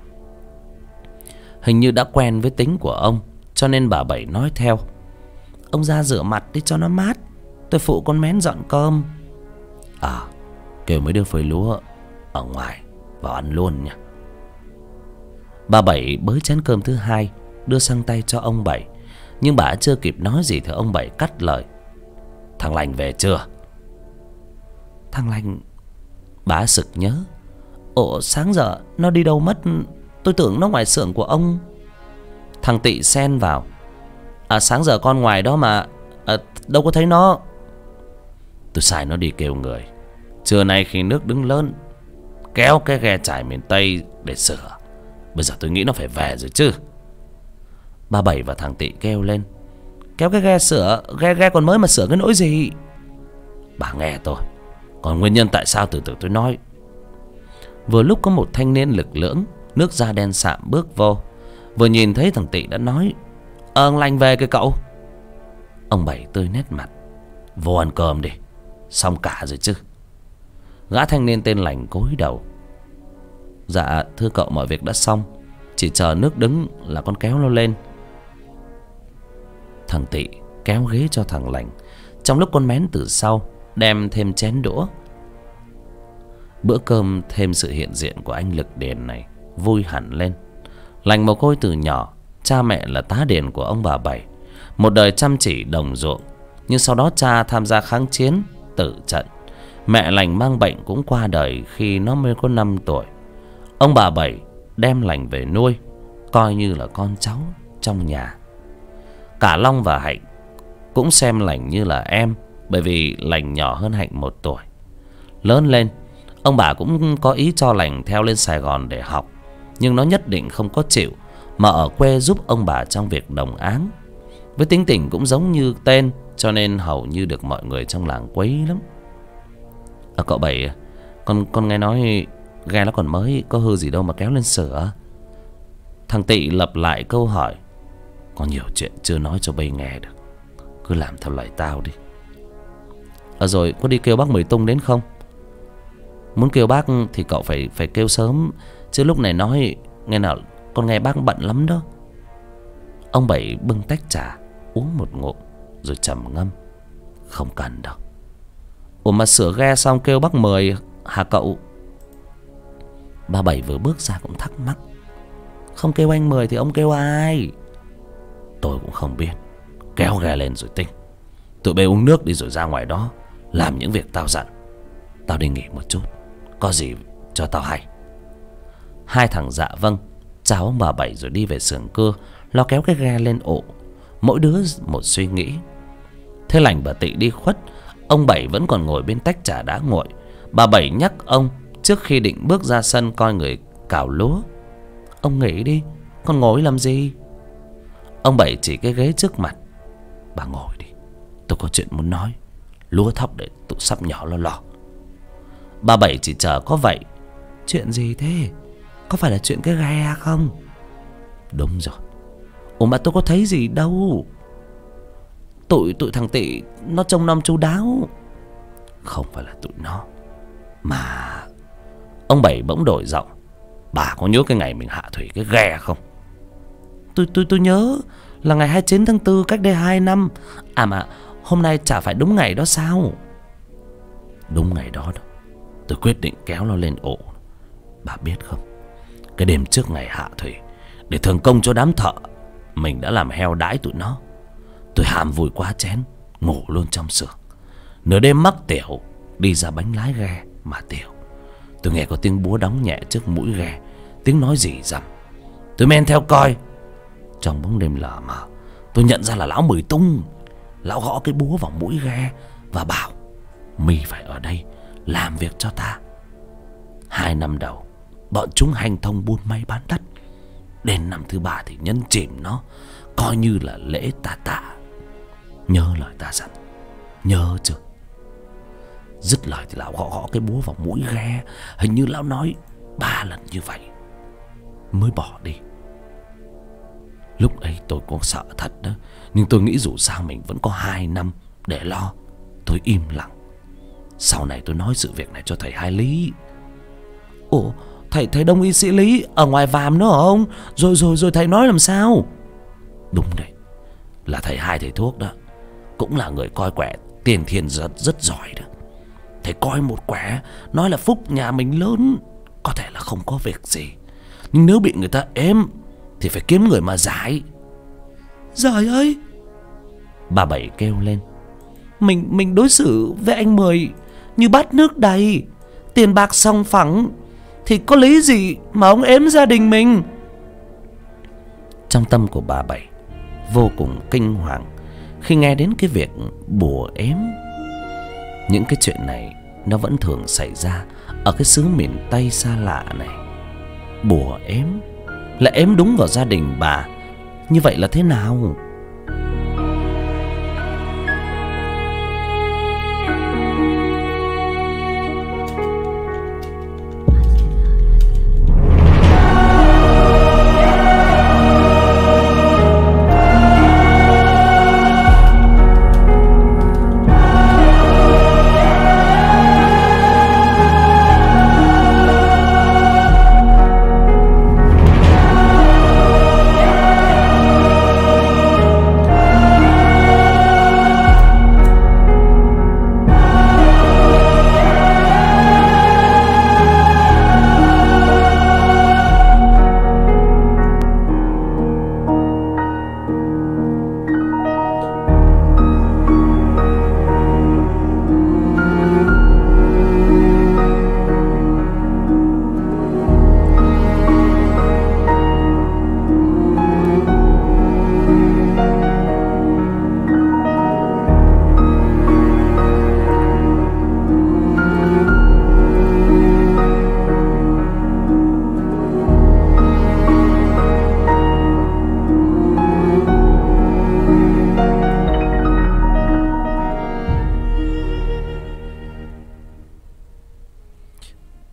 Speaker 1: Hình như đã quen với tính của ông, cho nên bà Bảy nói theo. Ông ra rửa mặt đi cho nó mát, tôi phụ con Mén dọn cơm. Kêu mấy đứa phơi lúa ở ngoài vào ăn luôn nha. Bà Bảy bới chén cơm thứ 2 đưa sang tay cho ông Bảy, nhưng bà chưa kịp nói gì thì ông Bảy cắt lời. Thằng Lành về chưa? Thằng Lành? Bà sực nhớ. Ồ, sáng giờ nó đi đâu mất? Tôi tưởng nó ngoài xưởng của ông. Thằng Tị xen vào. Sáng giờ con ngoài đó mà, đâu có thấy nó. Tôi sai nó đi kêu người. Trưa nay khi nước đứng lớn, kéo cái ghe chải miền Tây để sửa. Bây giờ tôi nghĩ nó phải về rồi chứ. Bà Bảy và thằng Tị kêu lên. Kéo cái ghe sửa? Ghe còn mới mà sửa cái nỗi gì? Bà nghe tôi, còn nguyên nhân tại sao từ từ tôi nói. Vừa lúc có một thanh niên lực lưỡng, nước da đen sạm bước vô. Vừa nhìn thấy thằng Tị đã nói. Ông Lành về kìa cậu. Ông Bảy tươi nét mặt. Vô ăn cơm đi, xong cả rồi chứ. Gã thanh niên tên Lành cúi đầu. Dạ thưa cậu, mọi việc đã xong, chỉ chờ nước đứng là con kéo nó lên. Thằng Tị kéo ghế cho thằng Lành, trong lúc con Mén từ sau đem thêm chén đũa. Bữa cơm thêm sự hiện diện của anh Lực Điền này vui hẳn lên. Lành mồ côi từ nhỏ, cha mẹ là tá điền của ông bà Bảy, một đời chăm chỉ đồng ruộng. Nhưng sau đó cha tham gia kháng chiến, tử trận. Mẹ Lành mang bệnh cũng qua đời khi nó mới có 5 tuổi. Ông bà Bảy đem Lành về nuôi, coi như là con cháu trong nhà. Cả Long và Hạnh cũng xem Lành như là em, bởi vì Lành nhỏ hơn Hạnh 1 tuổi. Lớn lên, ông bà cũng có ý cho Lành theo lên Sài Gòn để học, nhưng nó nhất định không có chịu, mà ở quê giúp ông bà trong việc đồng áng. Với tính tình cũng giống như tên, cho nên hầu như được mọi người trong làng quấy lắm. Cậu Bảy, con nghe nói ghe nó còn mới, có hư gì đâu mà kéo lên sửa. Thằng Tị lặp lại câu hỏi. Có nhiều chuyện chưa nói cho Bây nghe được, cứ làm theo lời tao đi. Rồi có đi kêu bác Mười Tung đến không? Muốn kêu bác thì cậu phải kêu sớm, chứ lúc này nói nghe nào, con nghe bác bận lắm đó. Ông Bảy bưng tách trà uống một ngụm rồi trầm ngâm. Không cần đâu. Ủa mà sửa ghe xong kêu bác Mười hả cậu? Bà Bảy vừa bước ra cũng thắc mắc. Không kêu anh Mười thì ông kêu ai? Tôi cũng không biết. Kéo ghe lên rồi tính. Tụi bay uống nước đi rồi ra ngoài đó làm những việc tao dặn. Tao đi nghỉ một chút, có gì cho tao hay. Hai thằng dạ vâng chào ông bà Bảy rồi đi về xưởng cưa, lo kéo cái ghe lên ộ. Mỗi đứa một suy nghĩ. Thế Lành bà Tị đi khuất, ông Bảy vẫn còn ngồi bên tách trà đá nguội. Bà Bảy nhắc ông trước khi định bước ra sân coi người cào lúa. Ông nghỉ đi, con ngồi làm gì? Ông Bảy chỉ cái ghế trước mặt. Bà ngồi đi, tôi có chuyện muốn nói. Lúa thóc để tụi sắp nhỏ lo lo. Bà Bảy chỉ chờ có vậy. Chuyện gì thế? Có phải là chuyện cái ghe không? Đúng rồi. Ủa mà tôi có thấy gì đâu. Tụi thằng Tị nó trông nom chu đáo. Không phải là tụi nó, mà... Ông Bảy bỗng đổi giọng. Bà có nhớ cái ngày mình hạ thủy cái ghe không? Tôi nhớ là ngày 29 tháng 4 cách đây 2 năm. À mà hôm nay chả phải đúng ngày đó sao? Đúng ngày đó đó. Tôi quyết định kéo nó lên ổ. Bà biết không, cái đêm trước ngày hạ thủy, để thưởng công cho đám thợ, mình đã làm heo đãi tụi nó. Tôi ham vui quá chén, ngủ luôn trong xưởng. Nửa đêm mắc tiểu, đi ra bánh lái ghe mà tiểu. Tôi nghe có tiếng búa đóng nhẹ trước mũi ghe, tiếng nói rỉ rầm. Tôi men theo coi. Trong bóng đêm lờ mờ, tôi nhận ra là lão Mười Tung. Lão gõ cái búa vào mũi ghe và bảo: "Mi phải ở đây làm việc cho ta." 2 năm đầu, bọn chúng hanh thông buôn may bán đắt. Đến năm thứ 3 thì nhân chìm nó, coi như là lễ ta tạ. Nhớ lời ta dặn, nhớ chưa? Dứt lời thì lão gõ cái búa vào mũi ghe. Hình như lão nói 3 lần như vậy mới bỏ đi. Lúc ấy tôi cũng sợ thật đó, nhưng tôi nghĩ dù sao mình vẫn có 2 năm để lo. Tôi im lặng. Sau này tôi nói sự việc này cho thầy Hai Lý. Ủa, thầy Đông y sĩ Lý ở ngoài Vàm nữa hả ông? Rồi thầy nói làm sao? Đúng đấy, là thầy Hai thầy thuốc đó, cũng là người coi quẻ tiền thiên rất giỏi đó. Thầy coi một quẻ, nói là phúc nhà mình lớn, có thể là không có việc gì, nhưng nếu bị người ta ém thì phải kiếm người mà giải. Giời ơi! Bà Bảy kêu lên. Mình đối xử với anh Mười như bát nước đầy, tiền bạc sòng phẳng, thì có lý gì mà ông ếm gia đình mình? Trong tâm của bà Bảy vô cùng kinh hoàng khi nghe đến cái việc bùa ếm. Những cái chuyện này nó vẫn thường xảy ra ở cái xứ miền Tây xa lạ này. Bùa ếm lại ếm đúng vào gia đình bà. Như vậy là thế nào?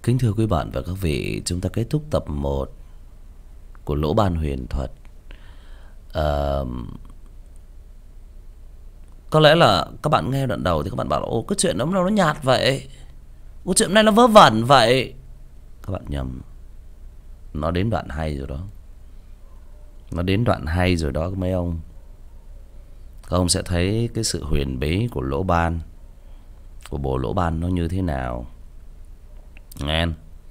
Speaker 1: Kính thưa quý bạn và các vị, chúng ta kết thúc tập 1 của Lỗ Ban Huyền Thuật. Có lẽ là các bạn nghe đoạn đầu thì các bạn bảo là ồ, cái chuyện đó nó nhạt vậy, cái chuyện này nó vớ vẩn vậy. Các bạn nhầm, nó đến đoạn hay rồi đó. Nó đến đoạn hay rồi đó mấy ông. Các ông sẽ thấy cái sự huyền bí của Lỗ Ban, của bộ Lỗ Ban nó như thế nào. Nghe.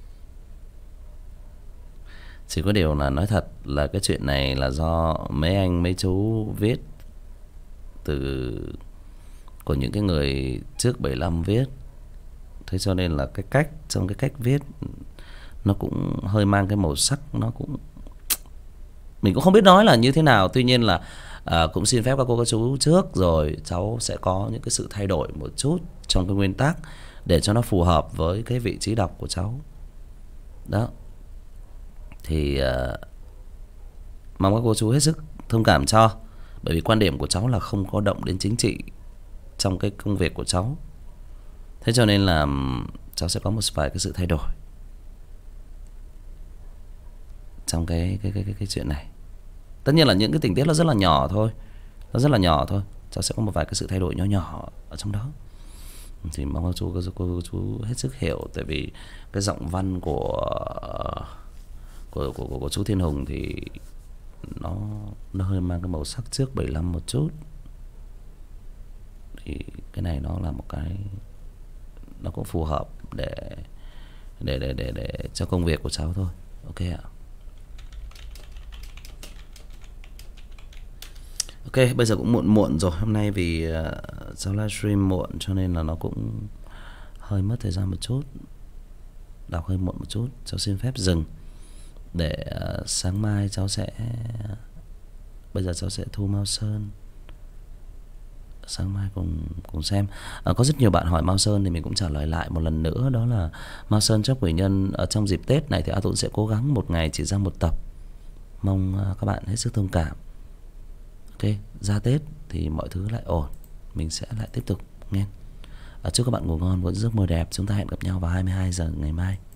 Speaker 1: Chỉ có điều là nói thật là cái chuyện này là do mấy anh mấy chú viết từ của những cái người trước 75 viết. Thế cho nên là cái cách, trong cái cách viết nó cũng hơi mang cái màu sắc, nó cũng mình cũng không biết nói là như thế nào. Tuy nhiên là cũng xin phép các cô các chú trước rồi, cháu sẽ có những cái sự thay đổi một chút trong cái nguyên tắc để cho nó phù hợp với cái vị trí đọc của cháu. Đó. Thì mong các cô chú hết sức thông cảm cho. Bởi vì quan điểm của cháu là không có động đến chính trị trong cái công việc của cháu. Thế cho nên là cháu sẽ có một vài cái sự thay đổi trong cái chuyện này. Tất nhiên là những cái tình tiết nó rất là nhỏ thôi. Nó rất là nhỏ thôi. Cháu sẽ có một vài cái sự thay đổi nhỏ nhỏ ở trong đó. Thì mong các cô chú hết sức hiểu. Tại vì cái giọng văn của chú Thiên Hùng thì nó hơi mang cái màu sắc trước 75 một chút. Thì cái này nó là một cái, nó cũng phù hợp để cho công việc của cháu thôi. Ok ạ. Ok, bây giờ cũng muộn rồi. Hôm nay vì cháu livestream muộn cho nên là nó cũng hơi mất thời gian một chút, đọc hơi muộn một chút. Cháu xin phép dừng để sáng mai cháu sẽ, bây giờ cháu sẽ thu Mao Sơn. Sáng mai cùng xem. Có rất nhiều bạn hỏi Mao Sơn thì mình cũng trả lời lại một lần nữa. Đó là Mao Sơn Chóc Quỷ Nhân ở trong dịp Tết này thì A Tũng sẽ cố gắng một ngày chỉ ra một tập. Mong các bạn hết sức thông cảm. Ok, ra Tết thì mọi thứ lại ổn, mình sẽ lại tiếp tục nghe. Chúc các bạn ngủ ngon, một giấc mơ đẹp. Chúng ta hẹn gặp nhau vào 22 giờ ngày mai.